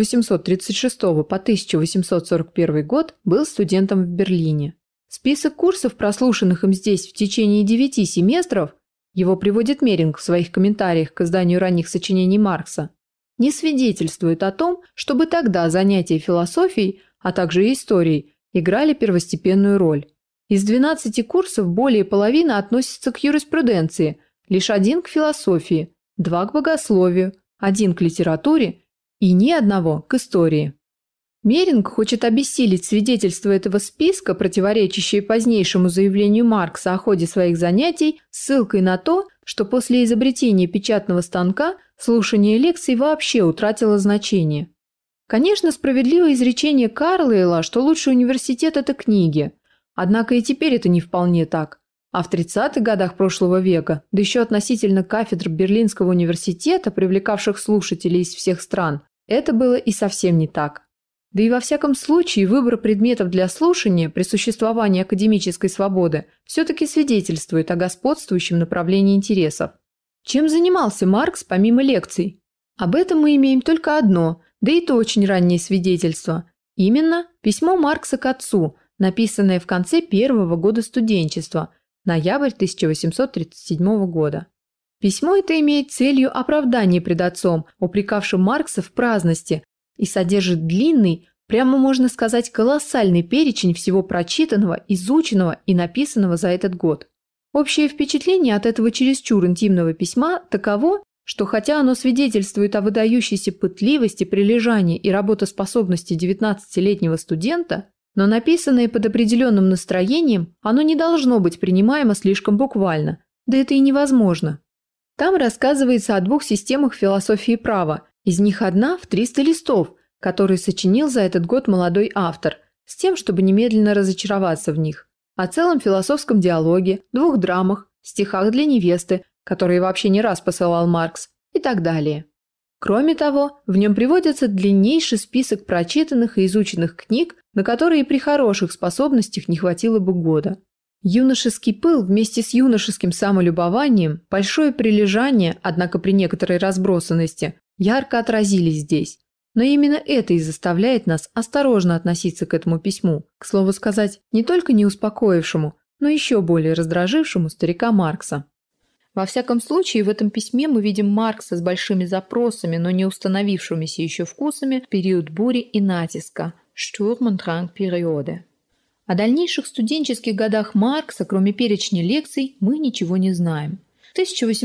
1836 по 1841 год был студентом в Берлине. Список курсов, прослушанных им здесь в течение 9 семестров, его приводит Меринг в своих комментариях к изданию ранних сочинений Маркса, не свидетельствует о том, чтобы тогда занятия философией, а также и историей, играли первостепенную роль. Из 12 курсов более половины относятся к юриспруденции, лишь 1 к философии, 2 к богословию, 1 к литературе и ни одного к истории. Меринг хочет обессилить свидетельство этого списка, противоречащее позднейшему заявлению Маркса о ходе своих занятий, ссылкой на то, что после изобретения печатного станка слушание лекций вообще утратило значение. Конечно, справедливо изречение Карлейла, что лучший университет – это книги. Однако и теперь это не вполне так. А в 30-х годах прошлого века, да еще относительно кафедр Берлинского университета, привлекавших слушателей из всех стран, это было и совсем не так. Да и во всяком случае выбор предметов для слушания при существовании академической свободы все-таки свидетельствует о господствующем направлении интересов. Чем занимался Маркс помимо лекций? Об этом мы имеем только одно, да и то очень раннее свидетельство. Именно письмо Маркса к отцу, написанное в конце первого года студенчества, ноябрь 1837 года. Письмо это имеет целью оправдание пред отцом, упрекавшим Маркса в праздности, и содержит длинный, прямо можно сказать, колоссальный перечень всего прочитанного, изученного и написанного за этот год. Общее впечатление от этого чересчур интимного письма таково, что хотя оно свидетельствует о выдающейся пытливости, прилежании и работоспособности 19-летнего студента, но написанное под определенным настроением, оно не должно быть принимаемо слишком буквально, да это и невозможно. Там рассказывается о 2 системах философии права, из них одна в 300 листов, которые сочинил за этот год молодой автор, с тем, чтобы немедленно разочароваться в них, о целом философском диалоге, 2 драмах, стихах для невесты, которые вообще не раз посылал Маркс, и так далее. Кроме того, в нем приводится длиннейший список прочитанных и изученных книг, на которые при хороших способностях не хватило бы года. Юношеский пыл вместе с юношеским самолюбованием, большое прилежание, однако при некоторой разбросанности, ярко отразились здесь. Но именно это и заставляет нас осторожно относиться к этому письму, к слову сказать, не только не успокоившему, но еще более раздражившему старика Маркса. Во всяком случае, в этом письме мы видим Маркса с большими запросами, но не установившимися еще вкусами в период бури и натиска (Sturm- und Drang-периоды). О дальнейших студенческих годах Маркса, кроме перечня лекций, мы ничего не знаем. В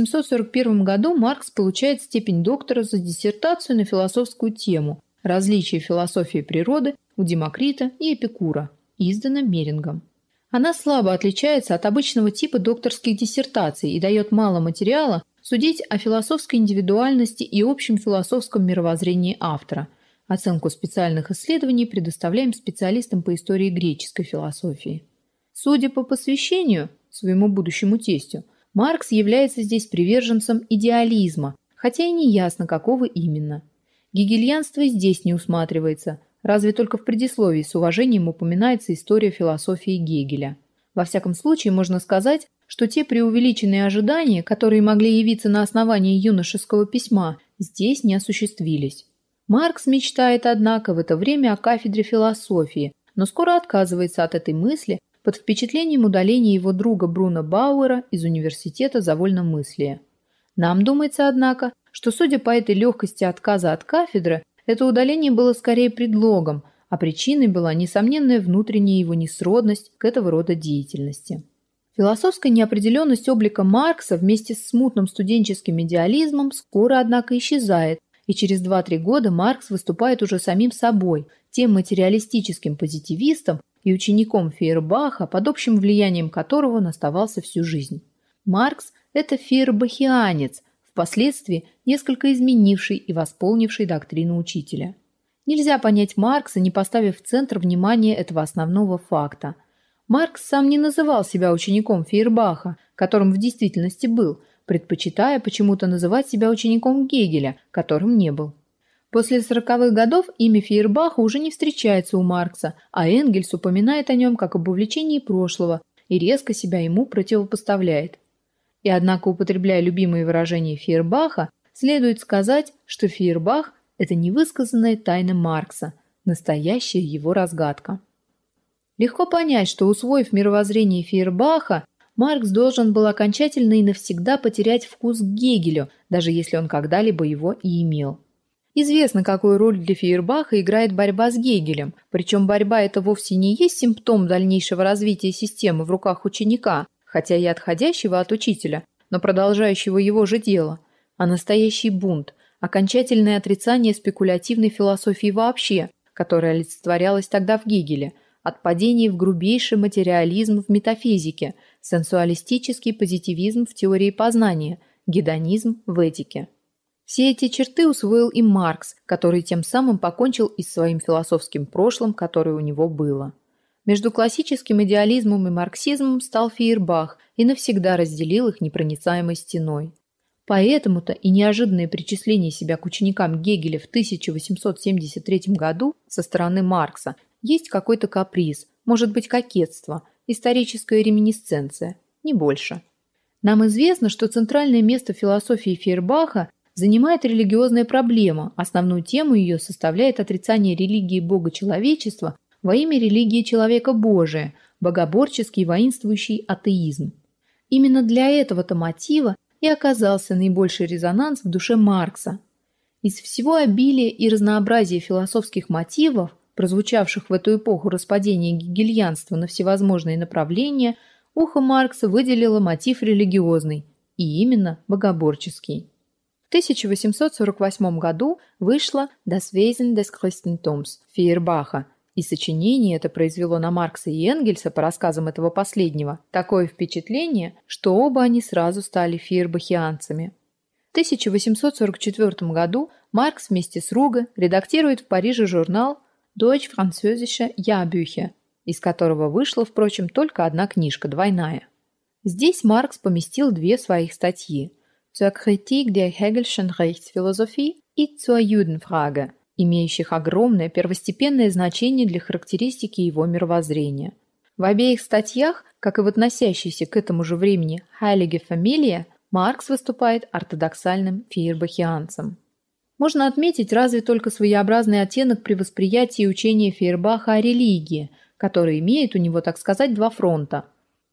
1841 году Маркс получает степень доктора за диссертацию на философскую тему «Различия философии природы у Демокрита и Эпикура», издана Мерингом. Она слабо отличается от обычного типа докторских диссертаций и дает мало материала судить о философской индивидуальности и общем философском мировоззрении автора. Оценку специальных исследований предоставляем специалистам по истории греческой философии. Судя по посвящению своему будущему тестю, Маркс является здесь приверженцем идеализма, хотя и не ясно, какого именно. Гегельянство здесь не усматривается, разве только в предисловии с уважением упоминается история философии Гегеля. Во всяком случае, можно сказать, что те преувеличенные ожидания, которые могли явиться на основании юношеского письма, здесь не осуществились. Маркс мечтает, однако, в это время о кафедре философии, но скоро отказывается от этой мысли под впечатлением удаления его друга Бруно Бауэра из университета за вольномыслие. Нам думается, однако, что, судя по этой легкости отказа от кафедры, это удаление было скорее предлогом, а причиной была несомненная внутренняя его несродность к этого рода деятельности. Философская неопределенность облика Маркса вместе с смутным студенческим идеализмом скоро, однако, исчезает, и через 2-3 года Маркс выступает уже самим собой, тем материалистическим позитивистом и учеником Фейербаха, под общим влиянием которого он оставался всю жизнь. Маркс – это фейербахианец, впоследствии несколько изменивший и восполнивший доктрину учителя. Нельзя понять Маркса, не поставив в центр внимания этого основного факта. Маркс сам не называл себя учеником Фейербаха, которым в действительности был, предпочитая почему-то называть себя учеником Гегеля, которым не был. После 40-х годов имя Фейербаха уже не встречается у Маркса, а Энгельс упоминает о нем как об увлечении прошлого и резко себя ему противопоставляет. И однако, употребляя любимые выражения Фейербаха, следует сказать, что Фейербах – это невысказанная тайна Маркса, настоящая его разгадка. Легко понять, что, усвоив мировоззрение Фейербаха, Маркс должен был окончательно и навсегда потерять вкус к Гегелю, даже если он когда-либо его и имел. Известно, какую роль для Фейербаха играет борьба с Гегелем, причем борьба эта вовсе не есть симптом дальнейшего развития системы в руках ученика, хотя и отходящего от учителя, но продолжающего его же дело, а настоящий бунт, окончательное отрицание спекулятивной философии вообще, которая олицетворялась тогда в Гегеле, отпадение в грубейший материализм в метафизике, сенсуалистический позитивизм в теории познания, гедонизм в этике. Все эти черты усвоил и Маркс, который тем самым покончил и с своим философским прошлым, которое у него было. Между классическим идеализмом и марксизмом стал Фейербах и навсегда разделил их непроницаемой стеной. Поэтому-то и неожиданное причисление себя к ученикам Гегеля в 1873 году со стороны Маркса есть какой-то каприз, может быть кокетство, историческая реминисценция, не больше. Нам известно, что центральное место в философии Фейербаха занимает религиозная проблема, основную тему ее составляет отрицание религии Бога человечества во имя религии человека Божия, богоборческий воинствующий атеизм. Именно для этого-то мотива и оказался наибольший резонанс в душе Маркса. Из всего обилия и разнообразия философских мотивов, прозвучавших в эту эпоху распадения гегельянства на всевозможные направления, ухо Маркса выделило мотив религиозный, и именно богоборческий. В 1848 году вышла «Das Wesen des Christentums» Фейербаха, и сочинение это произвело на Маркса и Энгельса, по рассказам этого последнего, такое впечатление, что оба они сразу стали фейербахианцами. В 1844 году Маркс вместе с Руге редактирует в Париже журнал Deutsch-Französische Jahrbücher, из которого вышла, впрочем, только одна книжка, двойная. Здесь Маркс поместил 2 своих статьи «Zur Kritik der Hegelschen Rechtsphilosophie» и «Zur Judenfrage», имеющих огромное первостепенное значение для характеристики его мировоззрения. В обеих статьях, как и в относящейся к этому же времени «Heilige Familie», Маркс выступает ортодоксальным фейербахианцем. Можно отметить разве только своеобразный оттенок при восприятии учения Фейербаха о религии, который имеет у него, так сказать, 2 фронта.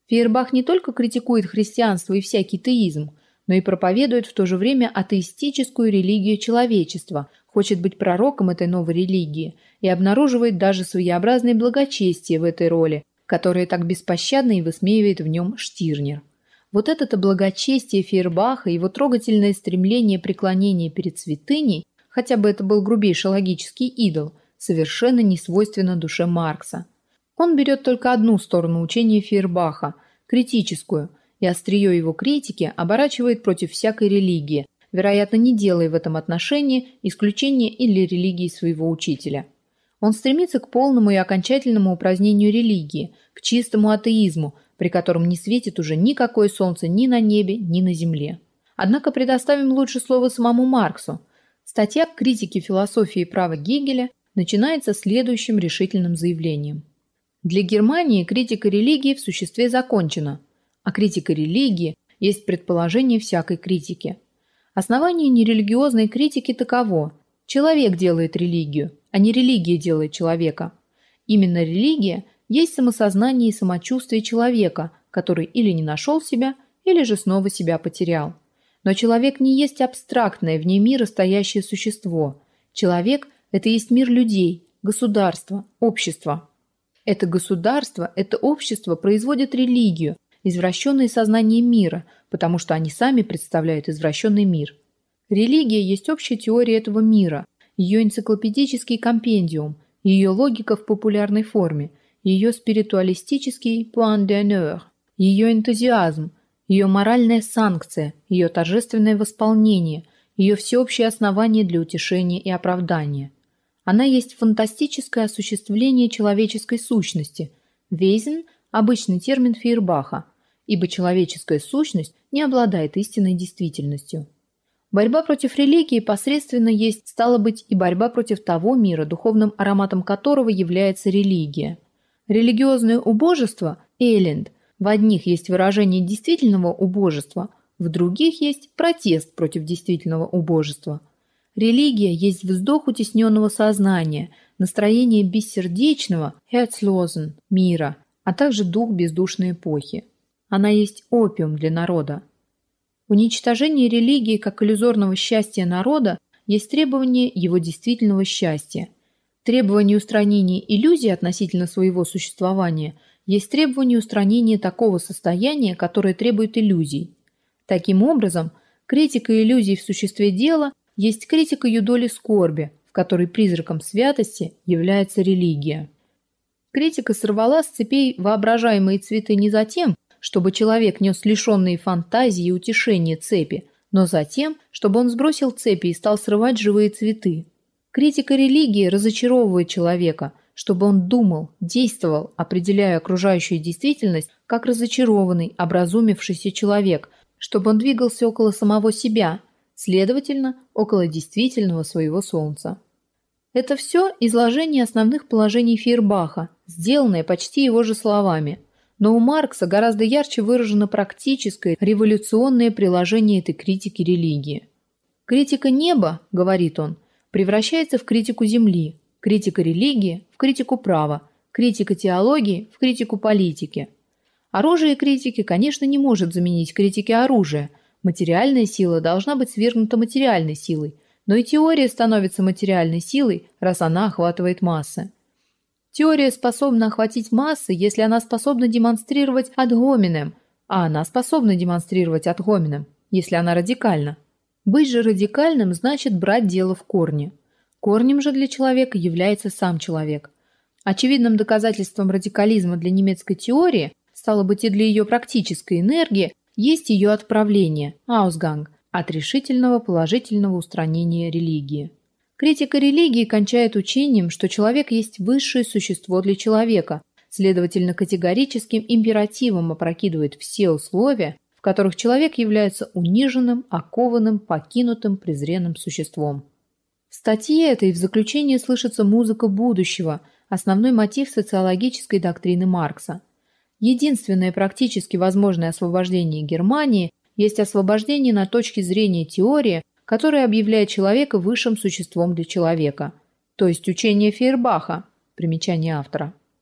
Фейербах не только критикует христианство и всякий теизм, но и проповедует в то же время атеистическую религию человечества, хочет быть пророком этой новой религии и обнаруживает даже своеобразное благочестие в этой роли, которое так беспощадно и высмеивает в нем Штирнер. Вот это-то благочестие Фейербаха, его трогательное стремление преклонения перед святыней, хотя бы это был грубейший логический идол, совершенно не свойственно душе Маркса. Он берет только одну сторону учения Фейербаха – критическую, и острие его критики оборачивает против всякой религии, вероятно, не делая в этом отношении исключения или религии своего учителя. Он стремится к полному и окончательному упразднению религии, к чистому атеизму, при котором не светит уже никакое солнце ни на небе, ни на земле. Однако предоставим лучше слово самому Марксу. Статья к критике философии и права Гегеля начинается следующим решительным заявлением. Для Германии критика религии в существе закончена, а критика религии есть предположение всякой критики. Основание нерелигиозной критики таково: человек делает религию, а не религия делает человека. Именно религия есть самосознание и самочувствие человека, который или не нашел себя, или же снова себя потерял. Но человек не есть абстрактное, вне мира стоящее существо. Человек – это есть мир людей, государство, общество. Это государство, это общество производит религию, извращенное сознание мира, потому что они сами представляют извращенный мир. Религия есть общая теория этого мира, ее энциклопедический компендиум, ее логика в популярной форме, ее спиритуалистический план d'honneur, ее энтузиазм, ее моральная санкция, ее торжественное восполнение, ее всеобщее основание для утешения и оправдания. Она есть фантастическое осуществление человеческой сущности. Wesen – обычный термин Фейербаха, ибо человеческая сущность не обладает истинной действительностью. Борьба против религии посредственно есть, стало быть, и борьба против того мира, духовным ароматом которого является религия. Религиозное убожество – Элленд. В одних есть выражение действительного убожества, в других есть протест против действительного убожества. Религия есть вздох утесненного сознания, настроение бессердечного Herzlosen мира, а также дух бездушной эпохи. Она есть опиум для народа. Уничтожение религии как иллюзорного счастья народа есть требование его действительного счастья. Требование устранения иллюзий относительно своего существования есть требование устранения такого состояния, которое требует иллюзий. Таким образом, критика иллюзий в существе дела есть критика ее доли скорби, в которой призраком святости является религия. Критика сорвала с цепей воображаемые цветы не за тем, чтобы человек нес лишенные фантазии и утешения цепи, но за тем, чтобы он сбросил цепи и стал срывать живые цветы. Критика религии разочаровывает человека, чтобы он думал, действовал, определяя окружающую действительность как разочарованный, образумившийся человек, чтобы он двигался около самого себя, следовательно, около действительного своего солнца. Это все изложение основных положений Фейербаха, сделанное почти его же словами. Но у Маркса гораздо ярче выражено практическое, революционное приложение этой критики религии. «Критика неба, — говорит он, — превращается в критику земли, критика религии — в критику права, критика теологии — в критику политики. Оружие критики, конечно, не может заменить критики оружия. Материальная сила должна быть свергнута материальной силой, но и теория становится материальной силой, раз она охватывает массы. Теория способна охватить массы, если она способна демонстрировать ad hominem, а она способна демонстрировать ad hominem, если она радикальна. Быть же радикальным значит брать дело в корне. Корнем же для человека является сам человек. Очевидным доказательством радикализма для немецкой теории, стало быть и для ее практической энергии, есть ее отправление, Ausgang, от решительного положительного устранения религии. Критика религии кончает учением, что человек есть высшее существо для человека, следовательно, категорическим императивом опрокидывает все условия, в которых человек является униженным, окованным, покинутым, презренным существом. В статье этой в заключение слышится музыка будущего, основной мотив социологической доктрины Маркса. Единственное практически возможное освобождение Германии есть освобождение на точке зрения теории, которая объявляет человека высшим существом для человека, то есть учение Фейербаха, примечание автора.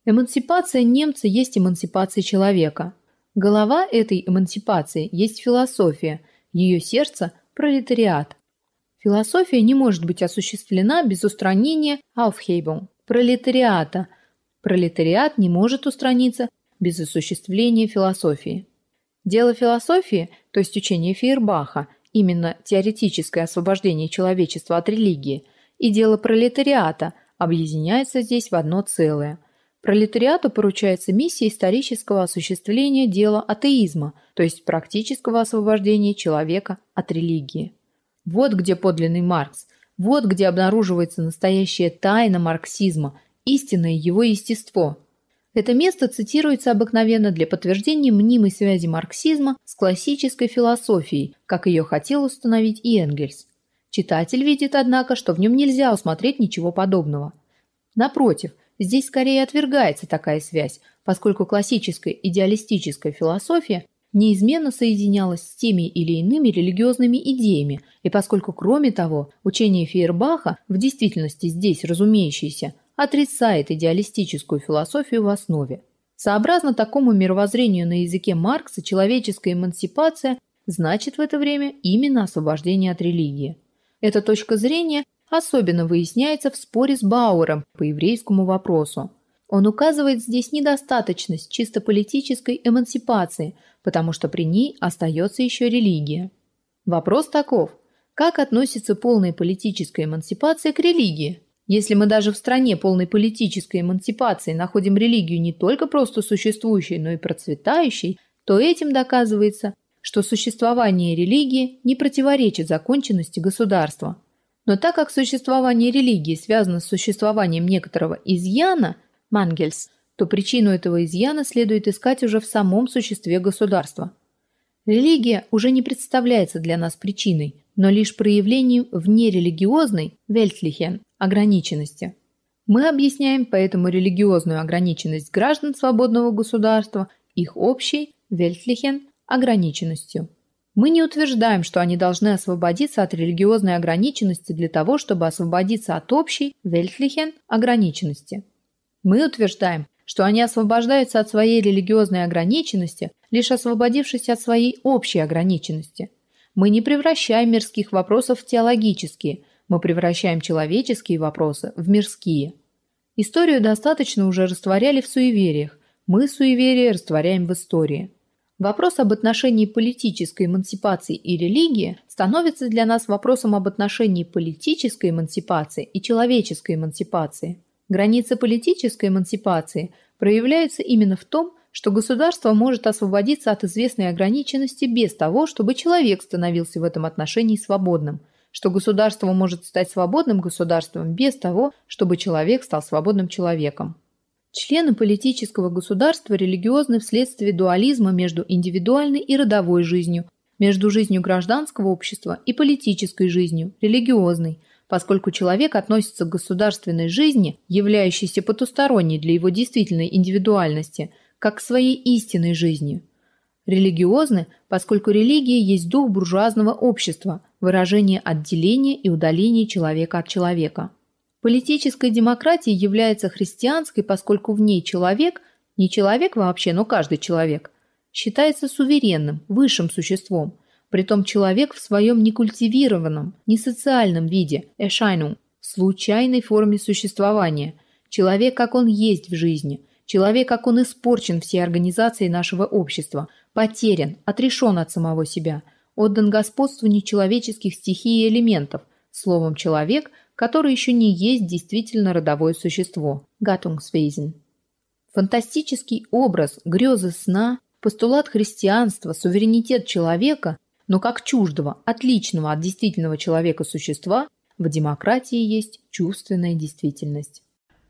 Эмансипация немца есть эмансипация человека. Голова этой эмансипации есть философия, ее сердце – пролетариат. Философия не может быть осуществлена без устранения Aufhebung – пролетариата. Пролетариат не может устраниться без осуществления философии. Дело философии, то есть учение Фейербаха, именно теоретическое освобождение человечества от религии, и дело пролетариата объединяется здесь в одно целое. Пролетариату поручается миссия исторического осуществления дела атеизма, то есть практического освобождения человека от религии. Вот где подлинный Маркс, вот где обнаруживается настоящая тайна марксизма, истинное его естество. Это место цитируется обыкновенно для подтверждения мнимой связи марксизма с классической философией, как ее хотел установить и Энгельс. Читатель видит, однако, что в нем нельзя усмотреть ничего подобного. Напротив, здесь скорее отвергается такая связь, поскольку классическая идеалистическая философия неизменно соединялась с теми или иными религиозными идеями, и поскольку, кроме того, учение Фейербаха, в действительности здесь разумеющееся, отрицает идеалистическую философию в основе. Сообразно такому мировоззрению на языке Маркса человеческая эмансипация значит в это время именно освобождение от религии. Эта точка зрения особенно выясняется в споре с Бауэром по еврейскому вопросу. Он указывает здесь недостаточность чисто политической эмансипации, потому что при ней остается еще религия. Вопрос таков: как относится полная политическая эмансипация к религии? Если мы даже в стране полной политической эмансипации находим религию не только просто существующей, но и процветающей, то этим доказывается, что существование религии не противоречит законченности государства. Но так как существование религии связано с существованием некоторого изъяна, Мангельс, то причину этого изъяна следует искать уже в самом существе государства. Религия уже не представляется для нас причиной, но лишь проявлением внерелигиозной weltlichen ограниченности. Мы объясняем поэтому религиозную ограниченность граждан свободного государства их общей weltlichen ограниченностью. Мы не утверждаем, что они должны освободиться от религиозной ограниченности для того, чтобы освободиться от общей weltlichen ограниченности. Мы утверждаем, что они освобождаются от своей религиозной ограниченности, лишь освободившись от своей общей ограниченности. Мы не превращаем мирских вопросов в теологические, мы превращаем человеческие вопросы в мирские. Историю достаточно уже растворяли в суевериях, мы суеверия растворяем в истории. Вопрос об отношении политической эмансипации и религии становится для нас вопросом об отношении политической эмансипации и человеческой эмансипации. Граница политической эмансипации проявляется именно в том, что государство может освободиться от известной ограниченности без того, чтобы человек становился в этом отношении свободным, что государство может стать свободным государством без того, чтобы человек стал свободным человеком. Члены политического государства религиозны вследствие дуализма между индивидуальной и родовой жизнью, между жизнью гражданского общества и политической жизнью, религиозной, поскольку человек относится к государственной жизни, являющейся потусторонней для его действительной индивидуальности, как к своей истинной жизни. Религиозны, поскольку религия есть дух буржуазного общества, выражение отделения и удаления человека от человека. Политическая демократия является христианской, поскольку в ней человек, не человек вообще, но каждый человек, считается суверенным, высшим существом, притом человек в своем некультивированном, несоциальном виде, Erscheinung, в случайной форме существования, человек, как он есть в жизни, человек, как он испорчен всей организацией нашего общества, потерян, отрешен от самого себя, отдан господству нечеловеческих стихий и элементов, словом, человек, который еще не есть действительно родовое существо, Gattungswesen. Фантастический образ, грезы сна, постулат христианства, суверенитет человека, но как чуждого, отличного от действительного человека существа, в демократии есть чувственная действительность.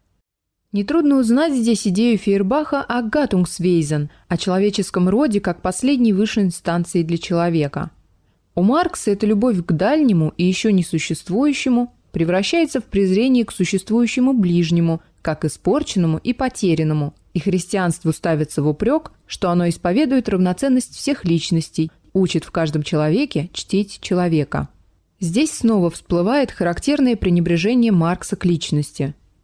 Нетрудно узнать здесь идею Фейербаха о Gattungswesen, о человеческом роде как последней высшей инстанции для человека. У Маркса эта любовь к дальнему и еще не существующему превращается в презрение к существующему ближнему, как испорченному и потерянному, и христианству ставится в упрек, что оно исповедует равноценность всех личностей, учит в каждом человеке чтить человека. Здесь снова всплывает характерное пренебрежение Маркса к личности.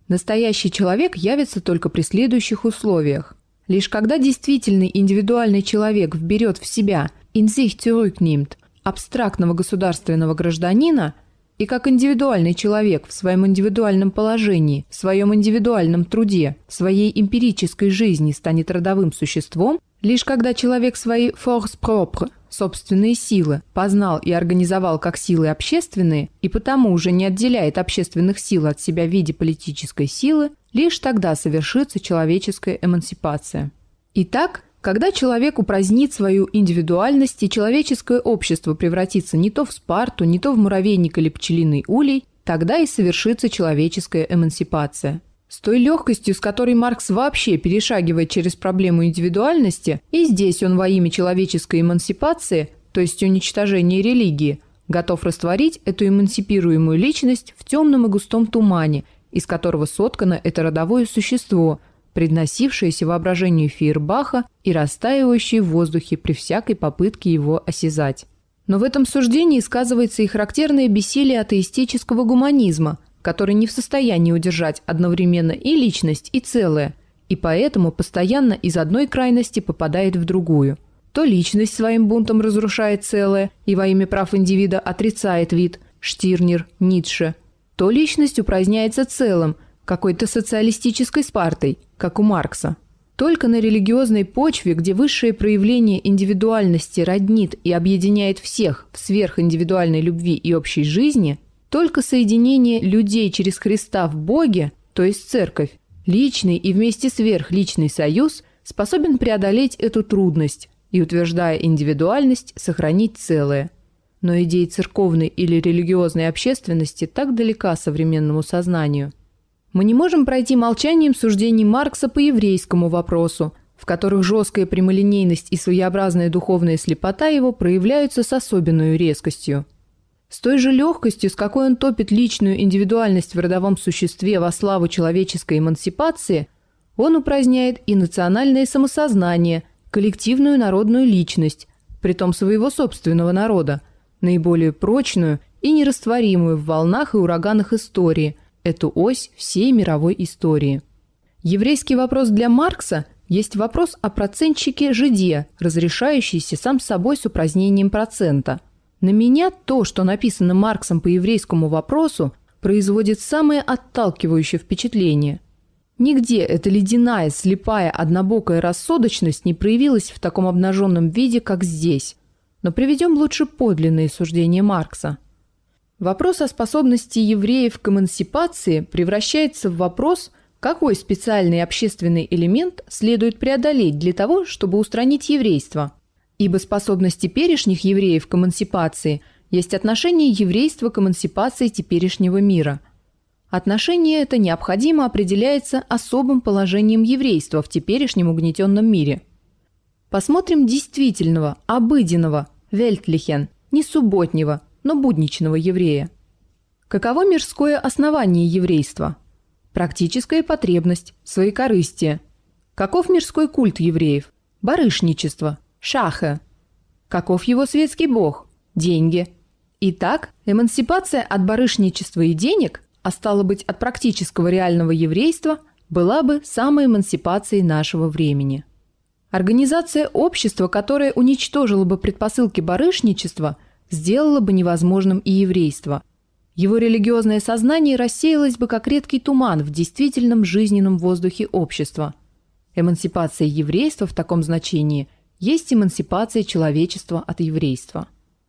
Настоящий человек явится только при следующих условиях. Лишь когда действительный индивидуальный человек вберет в себя in sich zurücknimmt абстрактного государственного гражданина и как индивидуальный человек в своем индивидуальном положении, в своем индивидуальном труде, в своей эмпирической жизни станет родовым существом, лишь когда человек свои force propre, собственные силы, познал и организовал как силы общественные и потому уже не отделяет общественных сил от себя в виде политической силы, лишь тогда совершится человеческая эмансипация. Итак, когда человек упразднит свою индивидуальность и человеческое общество превратится не то в Спарту, не то в муравейник или пчелиный улей, тогда и совершится человеческая эмансипация. С той легкостью, с которой Маркс вообще перешагивает через проблему индивидуальности, и здесь он во имя человеческой эмансипации, то есть уничтожения религии, готов растворить эту эмансипируемую личность в темном и густом тумане, из которого соткано это родовое существо, предносившееся воображению Фейербаха и растаивающее в воздухе при всякой попытке его осязать. Но в этом суждении сказывается и характерное бессилие атеистического гуманизма, который не в состоянии удержать одновременно и личность, и целое, и поэтому постоянно из одной крайности попадает в другую. То личность своим бунтом разрушает целое и во имя прав индивида отрицает вид Штирнер, Ницше, то личность упраздняется целым, какой-то социалистической Спартой, как у Маркса. Только на религиозной почве, где высшее проявление индивидуальности роднит и объединяет всех в сверхиндивидуальной любви и общей жизни, только соединение людей через Христа в Боге, то есть Церковь, личный и вместе сверхличный союз способен преодолеть эту трудность и, утверждая индивидуальность, сохранить целое. Но идея церковной или религиозной общественности так далека современному сознанию. Мы не можем пройти молчанием суждений Маркса по еврейскому вопросу, в которых жесткая прямолинейность и своеобразная духовная слепота его проявляются с особенной резкостью. С той же легкостью, с какой он топит личную индивидуальность в родовом существе во славу человеческой эмансипации, он упраздняет и национальное самосознание, коллективную народную личность, притом своего собственного народа, наиболее прочную и нерастворимую в волнах и ураганах истории, эту ось всей мировой истории. Еврейский вопрос для Маркса есть вопрос о процентщике-жиде, разрешающийся сам собой с упразднением процента. На меня то, что написано Марксом по еврейскому вопросу, производит самое отталкивающее впечатление. Нигде эта ледяная, слепая, однобокая рассудочность не проявилась в таком обнаженном виде, как здесь. Но приведем лучше подлинные суждения Маркса. Вопрос о способности евреев к эмансипации превращается в вопрос, какой специальный общественный элемент следует преодолеть для того, чтобы устранить еврейство. Ибо способность теперешних евреев к эмансипации есть отношение еврейства к эмансипации теперешнего мира. Отношение это необходимо определяется особым положением еврейства в теперешнем угнетенном мире. Посмотрим действительного, обыденного, вельтлихен, не субботнего, но будничного еврея. Каково мирское основание еврейства? Практическая потребность, своекорыстие. Каков мирской культ евреев? Барышничество, шахе. Каков его светский бог? Деньги. Итак, эмансипация от барышничества и денег, а стало быть от практического реального еврейства, была бы самоэмансипацией нашего времени. Организация общества, которая уничтожила бы предпосылки барышничества, сделало бы невозможным и еврейство. Его религиозное сознание рассеялось бы как редкий туман в действительном жизненном воздухе общества. Эмансипация еврейства в таком значении есть эмансипация человечества от еврейства.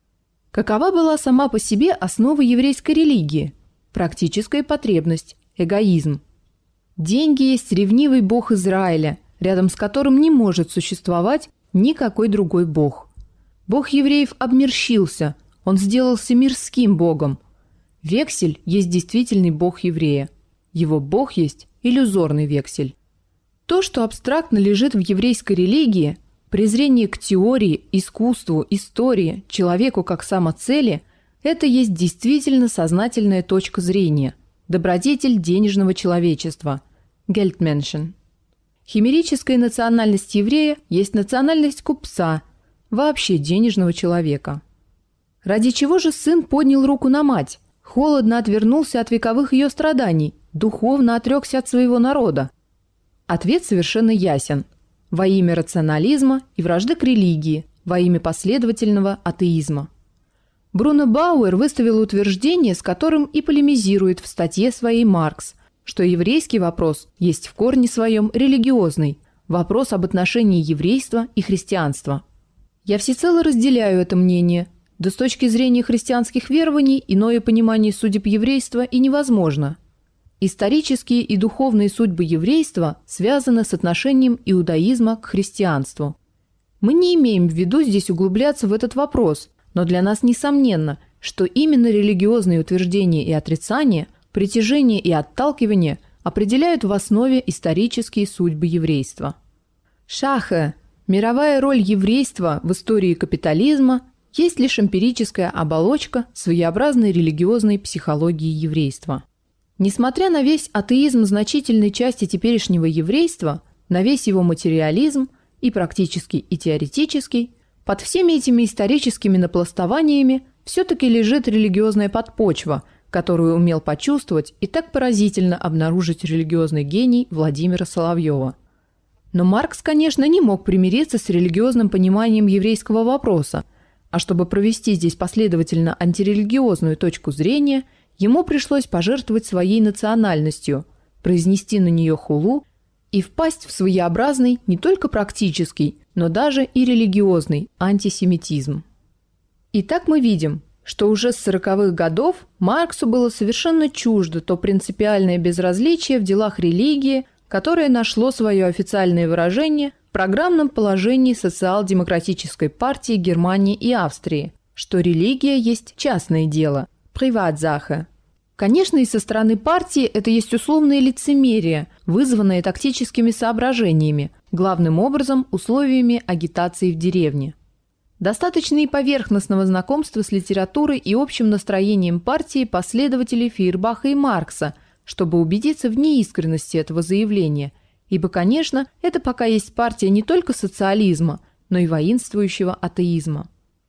Какова была сама по себе основа еврейской религии? Практическая потребность, эгоизм. Деньги есть ревнивый бог Израиля, рядом с которым не может существовать никакой другой бог. Бог евреев обмерщился, он сделался мирским богом. Вексель есть действительный бог еврея. Его бог есть иллюзорный вексель. То, что абстрактно лежит в еврейской религии, презрение к теории, искусству, истории, человеку как самоцели, это есть действительно сознательная точка зрения, добродетель денежного человечества, Geldmenschen. Химерическая национальность еврея есть национальность купца, вообще денежного человека. Ради чего же сын поднял руку на мать, холодно отвернулся от вековых ее страданий духовно отрекся от своего народа? Ответ совершенно ясен. Во имя рационализма и вражды к религии, во имя последовательного атеизма. Бруно Бауэр выставил утверждение, с которым и полемизирует в статье своей Маркс, что еврейский вопрос есть в корне своем религиозный, вопрос об отношении еврейства и христианства. Я всецело разделяю это мнение, да с точки зрения христианских верований иное понимание судеб еврейства и невозможно. Исторические и духовные судьбы еврейства связаны с отношением иудаизма к христианству. Мы не имеем в виду здесь углубляться в этот вопрос, но для нас несомненно, что именно религиозные утверждения и отрицания, притяжение и отталкивание определяют в основе исторические судьбы еврейства. Шахе, мировая роль еврейства в истории капитализма, есть лишь эмпирическая оболочка своеобразной религиозной психологии еврейства. Несмотря на весь атеизм значительной части теперешнего еврейства, на весь его материализм, и практический, и теоретический, под всеми этими историческими напластованиями все-таки лежит религиозная подпочва, которую умел почувствовать и так поразительно обнаружить религиозный гений Владимира Соловьева. Но Маркс, конечно, не мог примириться с религиозным пониманием еврейского вопроса, а чтобы провести здесь последовательно антирелигиозную точку зрения, ему пришлось пожертвовать своей национальностью, произнести на нее хулу и впасть в своеобразный не только практический, но даже и религиозный антисемитизм. Итак, мы видим, что уже с 40-х годов Марксу было совершенно чуждо то принципиальное безразличие в делах религии, которое нашло свое официальное выражение в программном положении социал-демократической партии Германии и Австрии, что религия есть частное дело, Privatsache. Конечно, и со стороны партии это есть условное лицемерие, вызванное тактическими соображениями, главным образом условиями агитации в деревне. Достаточно и поверхностного знакомства с литературой и общим настроением партии последователей Фейербаха и Маркса, чтобы убедиться в неискренности этого заявления, ибо, конечно, это пока есть партия не только социализма, но и воинствующего атеизма.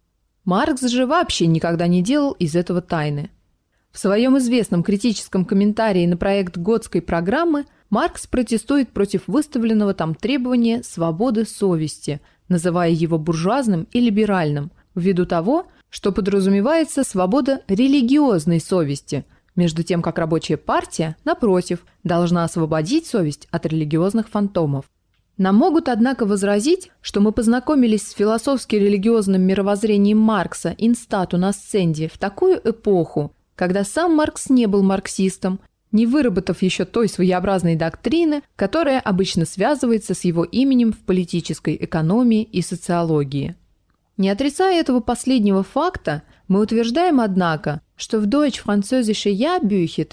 Маркс же вообще никогда не делал из этого тайны. В своем известном критическом комментарии на проект Готской программы Маркс протестует против выставленного там требования свободы совести, называя его буржуазным и либеральным, ввиду того, что подразумевается свобода религиозной совести, между тем как рабочая партия, напротив, должна освободить совесть от религиозных фантомов. Нам могут, однако, возразить, что мы познакомились с философски-религиозным мировоззрением Маркса инстату на сценде в такую эпоху, когда сам Маркс не был марксистом, не выработав еще той своеобразной доктрины, которая обычно связывается с его именем в политической экономии и социологии. Не отрицая этого последнего факта, мы утверждаем, однако, что в Deutsch-Französische Jahrbücher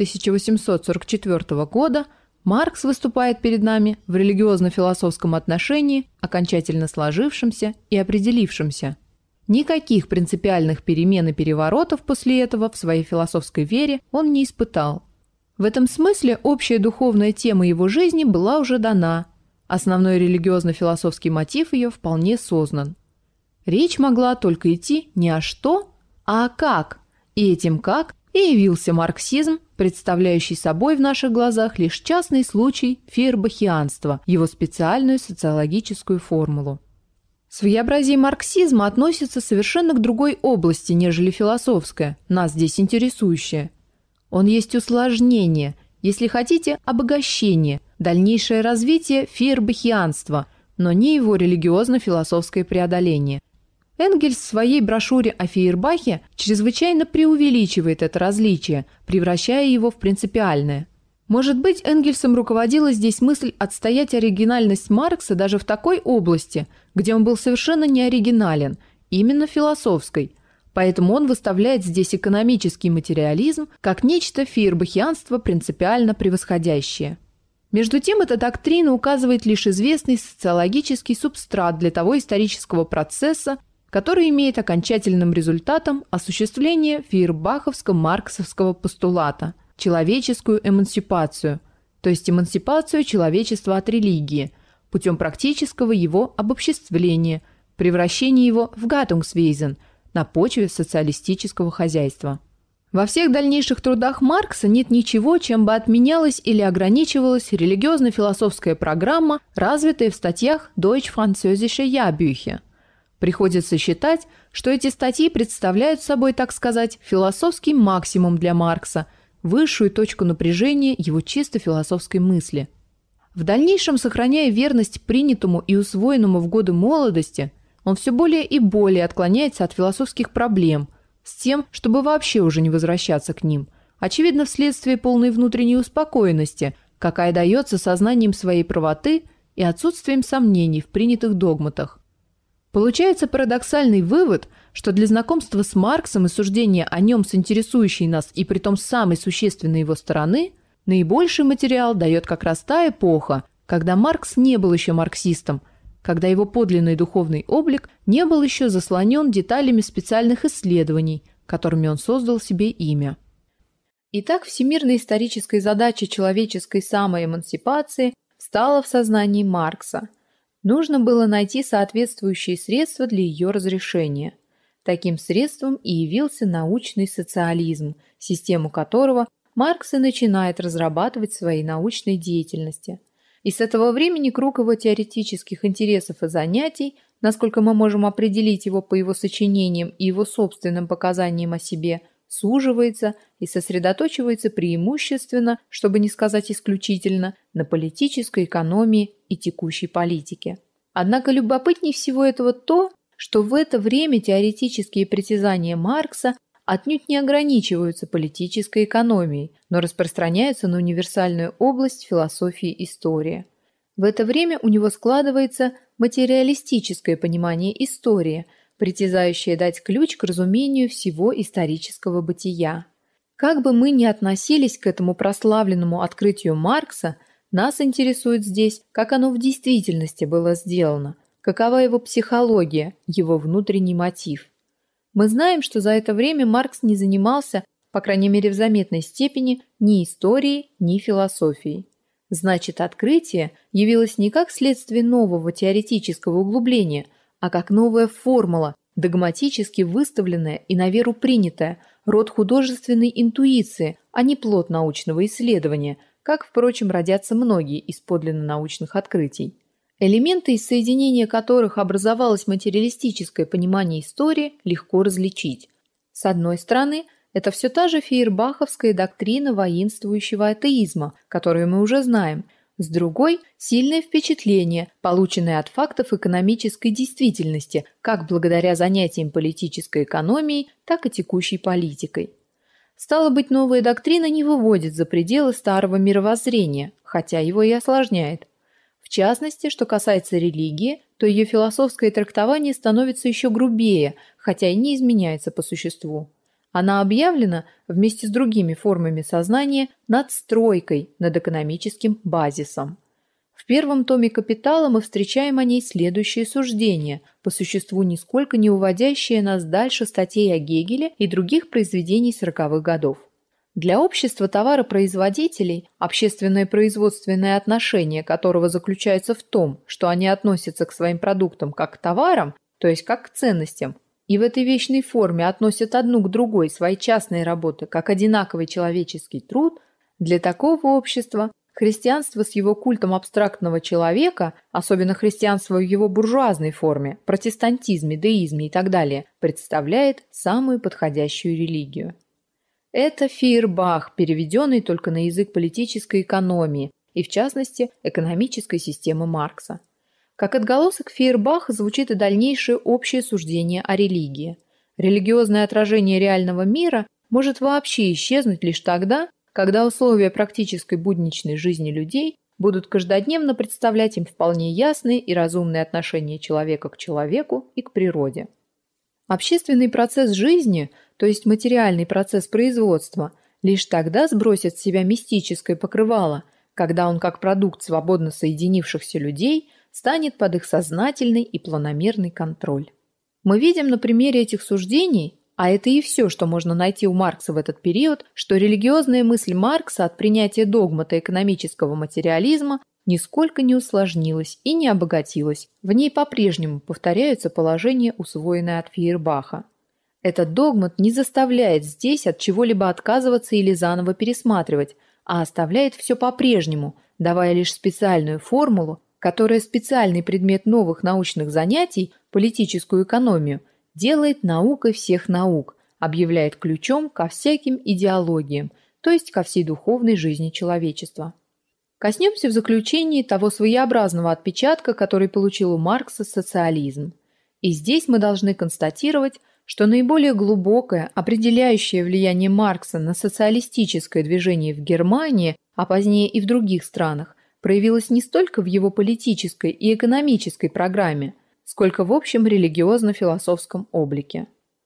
1844 года Маркс выступает перед нами в религиозно-философском отношении, окончательно сложившемся и определившемся. Никаких принципиальных перемен и переворотов после этого в своей философской вере он не испытал. В этом смысле общая духовная тема его жизни была уже дана, основной религиозно-философский мотив ее вполне сознан. Речь могла только идти не о что, а о как, и этим как и явился марксизм, представляющий собой в наших глазах лишь частный случай фейербахианства, его специальную социологическую формулу. Своеобразие марксизма относится совершенно к другой области, нежели философская, нас здесь интересующая. Он есть усложнение, если хотите, обогащение, дальнейшее развитие фейербахианства, но не его религиозно-философское преодоление. Энгельс в своей брошюре о Фейербахе чрезвычайно преувеличивает это различие, превращая его в принципиальное. Может быть, Энгельсом руководила здесь мысль отстоять оригинальность Маркса даже в такой области, где он был совершенно не оригинален, именно философской. Поэтому он выставляет здесь экономический материализм как нечто фейербахианство принципиально превосходящее. Между тем, эта доктрина указывает лишь известный социологический субстрат для того исторического процесса, который имеет окончательным результатом осуществление фейербаховско-марксовского постулата – человеческую эмансипацию, то есть эмансипацию человечества от религии, путем практического его обобществления, превращения его в Gattungswesen на почве социалистического хозяйства. Во всех дальнейших трудах Маркса нет ничего, чем бы отменялась или ограничивалась религиозно-философская программа, развитая в статьях Deutsch-Französische Jahrbücher. Приходится считать, что эти статьи представляют собой, так сказать, философский максимум для Маркса, высшую точку напряжения его чисто философской мысли. В дальнейшем, сохраняя верность принятому и усвоенному в годы молодости, он все более и более отклоняется от философских проблем – с тем, чтобы вообще уже не возвращаться к ним, очевидно, вследствие полной внутренней успокоенности, какая дается сознанием своей правоты и отсутствием сомнений в принятых догматах. Получается парадоксальный вывод, что для знакомства с Марксом и суждения о нем с интересующей нас и притом самой существенной его стороны, наибольший материал дает как раз та эпоха, когда Маркс не был еще марксистом, когда его подлинный духовный облик не был еще заслонен деталями специальных исследований, которыми он создал себе имя. Итак, всемирная историческая задача человеческой самоэмансипации встала в сознании Маркса. Нужно было найти соответствующие средства для ее разрешения. Таким средством и явился научный социализм, систему которого Маркс и начинает разрабатывать в своей научной деятельности. И с этого времени круг его теоретических интересов и занятий, насколько мы можем определить его по его сочинениям и его собственным показаниям о себе, суживается и сосредоточивается преимущественно, чтобы не сказать исключительно, на политической экономии и текущей политике. Однако любопытнее всего этого то, что в это время теоретические притязания Маркса отнюдь не ограничиваются политической экономией, но распространяются на универсальную область философии истории. В это время у него складывается материалистическое понимание истории, притязающее дать ключ к разумению всего исторического бытия. Как бы мы ни относились к этому прославленному открытию Маркса, нас интересует здесь, как оно в действительности было сделано, какова его психология, его внутренний мотив. Мы знаем, что за это время Маркс не занимался, по крайней мере в заметной степени, ни историей, ни философией. Значит, открытие явилось не как следствие нового теоретического углубления, а как новая формула, догматически выставленная и на веру принятая, род художественной интуиции, а не плод научного исследования, как, впрочем, родятся многие из подлинно научных открытий. Элементы, из соединения которых образовалось материалистическое понимание истории, легко различить. С одной стороны, это все та же фейербаховская доктрина воинствующего атеизма, которую мы уже знаем. С другой – сильное впечатление, полученное от фактов экономической действительности, как благодаря занятиям политической экономией, так и текущей политикой. Стало быть, новая доктрина не выводит за пределы старого мировоззрения, хотя его и осложняет. В частности, что касается религии, то ее философское трактование становится еще грубее, хотя и не изменяется по существу. Она объявлена вместе с другими формами сознания надстройкой над экономическим базисом. В первом томе «Капитала» мы встречаем о ней следующее суждение, по существу нисколько не уводящее нас дальше статей о Гегеле и других произведений 40-х годов. Для общества товаропроизводителей общественное производственное отношение которого заключается в том, что они относятся к своим продуктам как к товарам, то есть как к ценностям, и в этой вечной форме относят одну к другой свои частные работы как одинаковый человеческий труд, для такого общества христианство с его культом абстрактного человека, особенно христианство в его буржуазной форме, протестантизме, деизме и так далее, представляет самую подходящую религию. Это Фейербах, переведенный только на язык политической экономии и, в частности, экономической системы Маркса. Как отголосок Фейербаха звучит и дальнейшее общее суждение о религии. Религиозное отражение реального мира может вообще исчезнуть лишь тогда, когда условия практической будничной жизни людей будут каждодневно представлять им вполне ясные и разумные отношения человека к человеку и к природе. Общественный процесс жизни, то есть материальный процесс производства, лишь тогда сбросит с себя мистическое покрывало, когда он как продукт свободно соединившихся людей станет под их сознательный и планомерный контроль. Мы видим на примере этих суждений, а это и все, что можно найти у Маркса в этот период, что религиозная мысль Маркса от принятия догмата экономического материализма нисколько не усложнилась и не обогатилась. В ней по-прежнему повторяются положения, усвоенные от Фейербаха. Этот догмат не заставляет здесь от чего-либо отказываться или заново пересматривать, а оставляет все по-прежнему, давая лишь специальную формулу, которая специальный предмет новых научных занятий, политическую экономию, делает наукой всех наук, объявляет ключом ко всяким идеологиям, то есть ко всей духовной жизни человечества. Коснемся в заключении того своеобразного отпечатка, который получил у Маркса социализм. И здесь мы должны констатировать, что наиболее глубокое, определяющее влияние Маркса на социалистическое движение в Германии, а позднее и в других странах, проявилось не столько в его политической и экономической программе, сколько в общем религиозно-философском облике.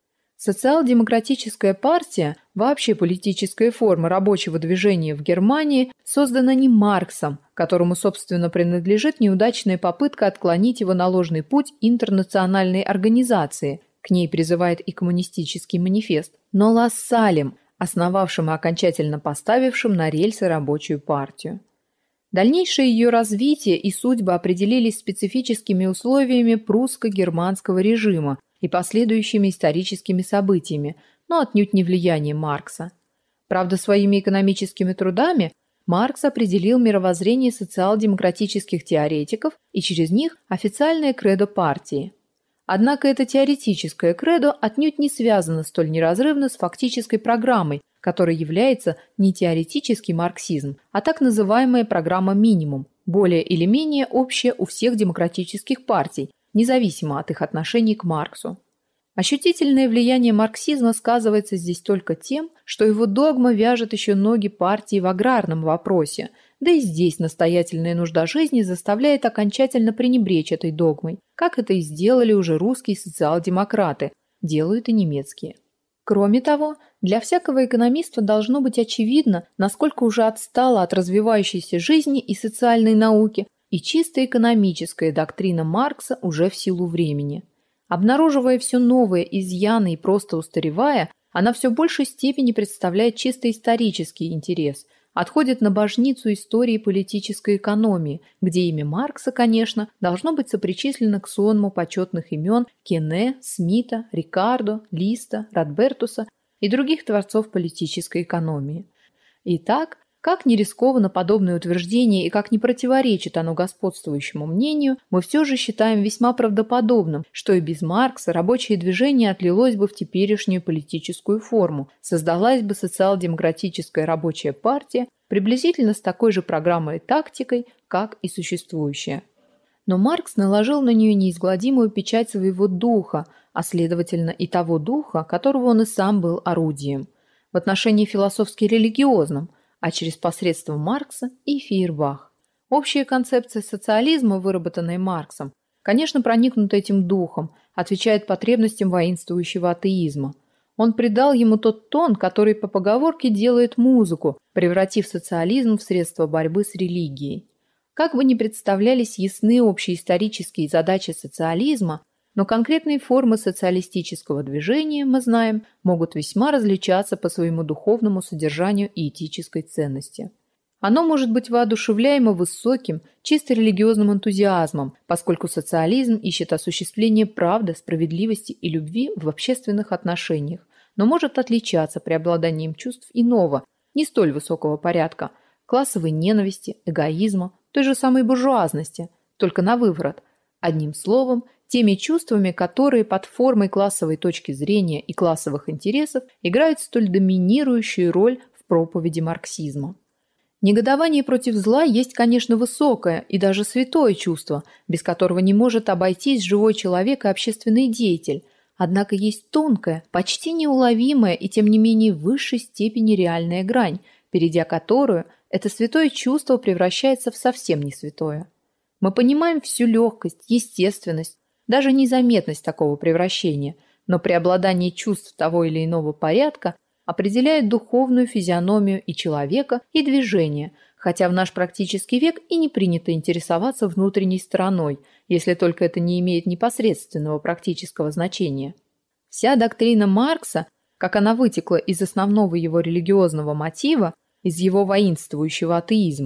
Социал-демократическая партия, вообще политическая форма рабочего движения в Германии, создана не Марксом, которому, собственно, принадлежит неудачная попытка отклонить его на ложный путь интернациональной организации, к ней призывает и коммунистический манифест, но Лассалем, основавшим и окончательно поставившим на рельсы рабочую партию. Дальнейшее ее развитие и судьба определились специфическими условиями прусско-германского режима и последующими историческими событиями, но отнюдь не влиянием Маркса. Правда, своими экономическими трудами Маркс определил мировоззрение социал-демократических теоретиков и через них официальное кредо партии. Однако это теоретическое кредо отнюдь не связано столь неразрывно с фактической программой, которой является не теоретический марксизм, а так называемая программа «минимум», более или менее общая у всех демократических партий, независимо от их отношений к Марксу. Ощутительное влияние марксизма сказывается здесь только тем, что его догма вяжет еще ноги партии в аграрном вопросе, да и здесь настоятельная нужда жизни заставляет окончательно пренебречь этой догмой, как это и сделали уже русские социал-демократы, делают и немецкие. Кроме того, для всякого экономиста должно быть очевидно, насколько уже отстала от развивающейся жизни и социальной науки и чисто экономическая доктрина Маркса уже в силу времени. Обнаруживая все новые изъяны и просто устаревая, она все в большей степени представляет чисто исторический интерес, отходит на божницу истории политической экономии, где имя Маркса, конечно, должно быть сопричислено к сонму почетных имен Кене, Смита, Рикардо, Листа, Радбертуса и других творцов политической экономии. Итак, как ни рискованно подобное утверждение и как не противоречит оно господствующему мнению, мы все же считаем весьма правдоподобным, что и без Маркса рабочее движение отлилось бы в теперешнюю политическую форму, создалась бы социал-демократическая рабочая партия приблизительно с такой же программой и тактикой, как и существующая. Но Маркс наложил на нее неизгладимую печать своего духа, а следовательно и того духа, которого он и сам был орудием, в отношении философски-религиозном, а через посредство Маркса и Фейербах. Общая концепция социализма, выработанная Марксом, конечно, проникнута этим духом, отвечает потребностям воинствующего атеизма. Он придал ему тот тон, который по поговорке делает музыку, превратив социализм в средство борьбы с религией. Как бы ни представлялись ясны общеисторические задачи социализма, но конкретные формы социалистического движения, мы знаем, могут весьма различаться по своему духовному содержанию и этической ценности. Оно может быть воодушевляемо высоким, чисто религиозным энтузиазмом, поскольку социализм ищет осуществление правды, справедливости и любви в общественных отношениях, но может отличаться преобладанием чувств иного, не столь высокого порядка, классовой ненависти, эгоизма, той же самой буржуазности, только на выворот. Одним словом, теми чувствами, которые под формой классовой точки зрения и классовых интересов играют столь доминирующую роль в проповеди марксизма. Негодование против зла есть, конечно, высокое и даже святое чувство, без которого не может обойтись живой человек и общественный деятель, однако есть тонкая, почти неуловимая и тем не менее в высшей степени реальная грань, перейдя которую это святое чувство превращается в совсем не святое. Мы понимаем всю легкость, естественность, даже незаметность такого превращения, но преобладание чувств того или иного порядка определяет духовную физиономию и человека, и движения, хотя в наш практический век и не принято интересоваться внутренней стороной, если только это не имеет непосредственного практического значения. Вся доктрина Маркса, как она вытекла из основного его религиозного мотива, из его воинствующего атеизма,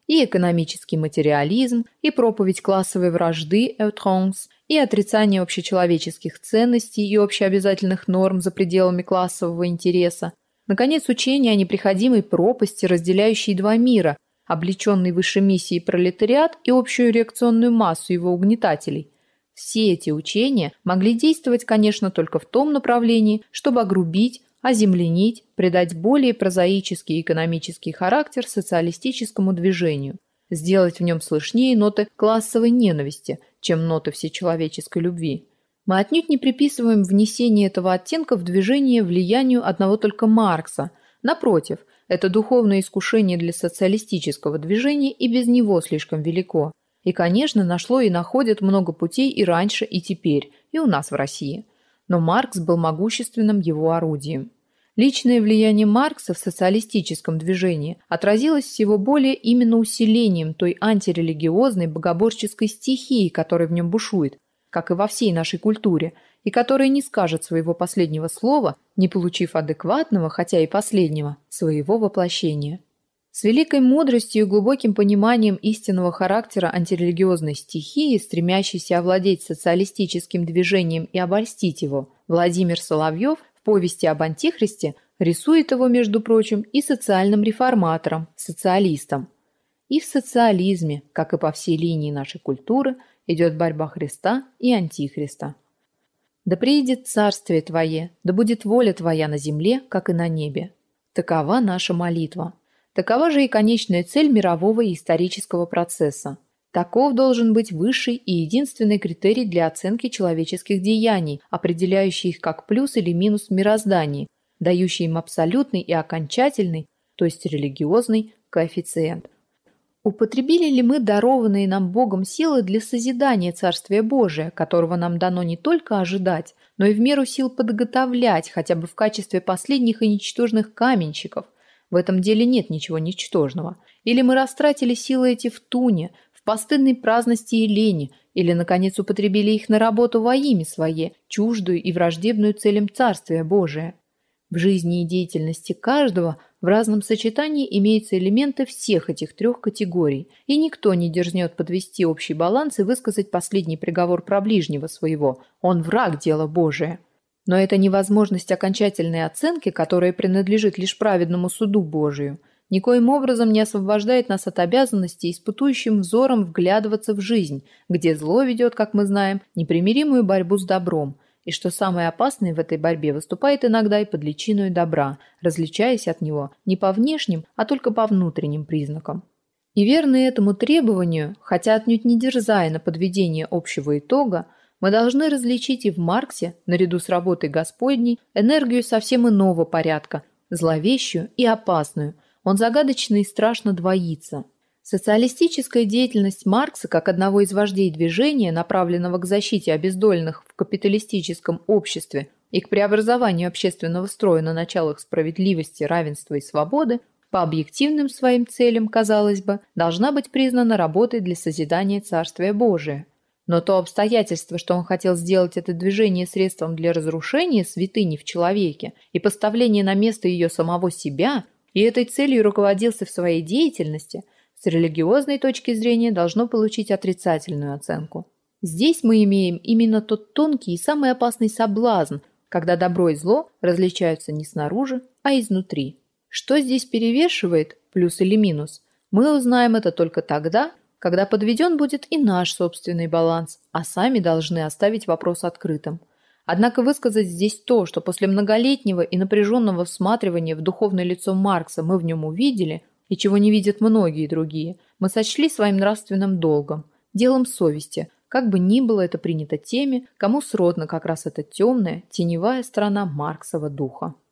и экономический материализм, и проповедь классовой вражды outrance, и отрицание общечеловеческих ценностей и общеобязательных норм за пределами классового интереса. Наконец, учение о непреходимой пропасти, разделяющей два мира, облеченный высшей миссией пролетариат и общую реакционную массу его угнетателей. Все эти учения могли действовать, конечно, только в том направлении, чтобы огрубить, оземленить, придать более прозаический экономический характер социалистическому движению, сделать в нем слышнее ноты классовой ненависти, чем ноты всечеловеческой любви. Мы отнюдь не приписываем внесение этого оттенка в движение влиянию одного только Маркса. Напротив, это духовное искушение для социалистического движения и без него слишком велико. И, конечно, нашло и находит много путей и раньше, и теперь, и у нас в России. Но Маркс был могущественным его орудием. Личное влияние Маркса в социалистическом движении отразилось всего более именно усилением той антирелигиозной богоборческой стихии, которая в нем бушует, как и во всей нашей культуре, и которая не скажет своего последнего слова, не получив адекватного, хотя и последнего, своего воплощения. С великой мудростью и глубоким пониманием истинного характера антирелигиозной стихии, стремящейся овладеть социалистическим движением и обольстить его, Владимир Соловьев в повести об Антихристе рисует его, между прочим, и социальным реформатором, социалистом. И в социализме, как и по всей линии нашей культуры, идет борьба Христа и Антихриста. «Да приидет царствие Твое, да будет воля Твоя на земле, как и на небе». Такова наша молитва. Такова же и конечная цель мирового и исторического процесса. Таков должен быть высший и единственный критерий для оценки человеческих деяний, определяющий их как плюс или минус в мироздании, дающий им абсолютный и окончательный, то есть религиозный, коэффициент. Употребили ли мы дарованные нам Богом силы для созидания Царствия Божия, которого нам дано не только ожидать, но и в меру сил подготовлять, хотя бы в качестве последних и ничтожных каменщиков? В этом деле нет ничего ничтожного. Или мы растратили силы эти в туне, в постыдной праздности и лени, или, наконец, употребили их на работу во имя свое, чуждую и враждебную целям Царствия Божия. В жизни и деятельности каждого в разном сочетании имеются элементы всех этих трех категорий, и никто не дерзнет подвести общий баланс и высказать последний приговор про ближнего своего. Он враг дела Божия. Но это невозможность окончательной оценки, которая принадлежит лишь праведному суду Божию, никоим образом не освобождает нас от обязанности испытующим взором вглядываться в жизнь, где зло ведет, как мы знаем, непримиримую борьбу с добром, и что самое опасное в этой борьбе выступает иногда и под личиною добра, различаясь от него не по внешним, а только по внутренним признакам. И верные этому требованию, хотя отнюдь не дерзая на подведение общего итога, мы должны различить и в Марксе, наряду с работой Господней, энергию совсем иного порядка, зловещую и опасную. Он загадочно и страшно двоится. Социалистическая деятельность Маркса, как одного из вождей движения, направленного к защите обездоленных в капиталистическом обществе и к преобразованию общественного строя на началах справедливости, равенства и свободы, по объективным своим целям, казалось бы, должна быть признана работой для созидания Царствия Божия. Но то обстоятельство, что он хотел сделать это движение средством для разрушения святыни в человеке и поставления на место ее самого себя, и этой целью руководился в своей деятельности, с религиозной точки зрения должно получить отрицательную оценку. Здесь мы имеем именно тот тонкий и самый опасный соблазн, когда добро и зло различаются не снаружи, а изнутри. Что здесь перевешивает, плюс или минус, мы узнаем это только тогда, когда подведен будет и наш собственный баланс, а сами должны оставить вопрос открытым. Однако высказать здесь то, что после многолетнего и напряженного всматривания в духовное лицо Маркса мы в нем увидели, и чего не видят многие другие, мы сочли своим нравственным долгом, делом совести, как бы ни было это принято теми, кому сродна как раз эта темная, теневая сторона Марксова духа.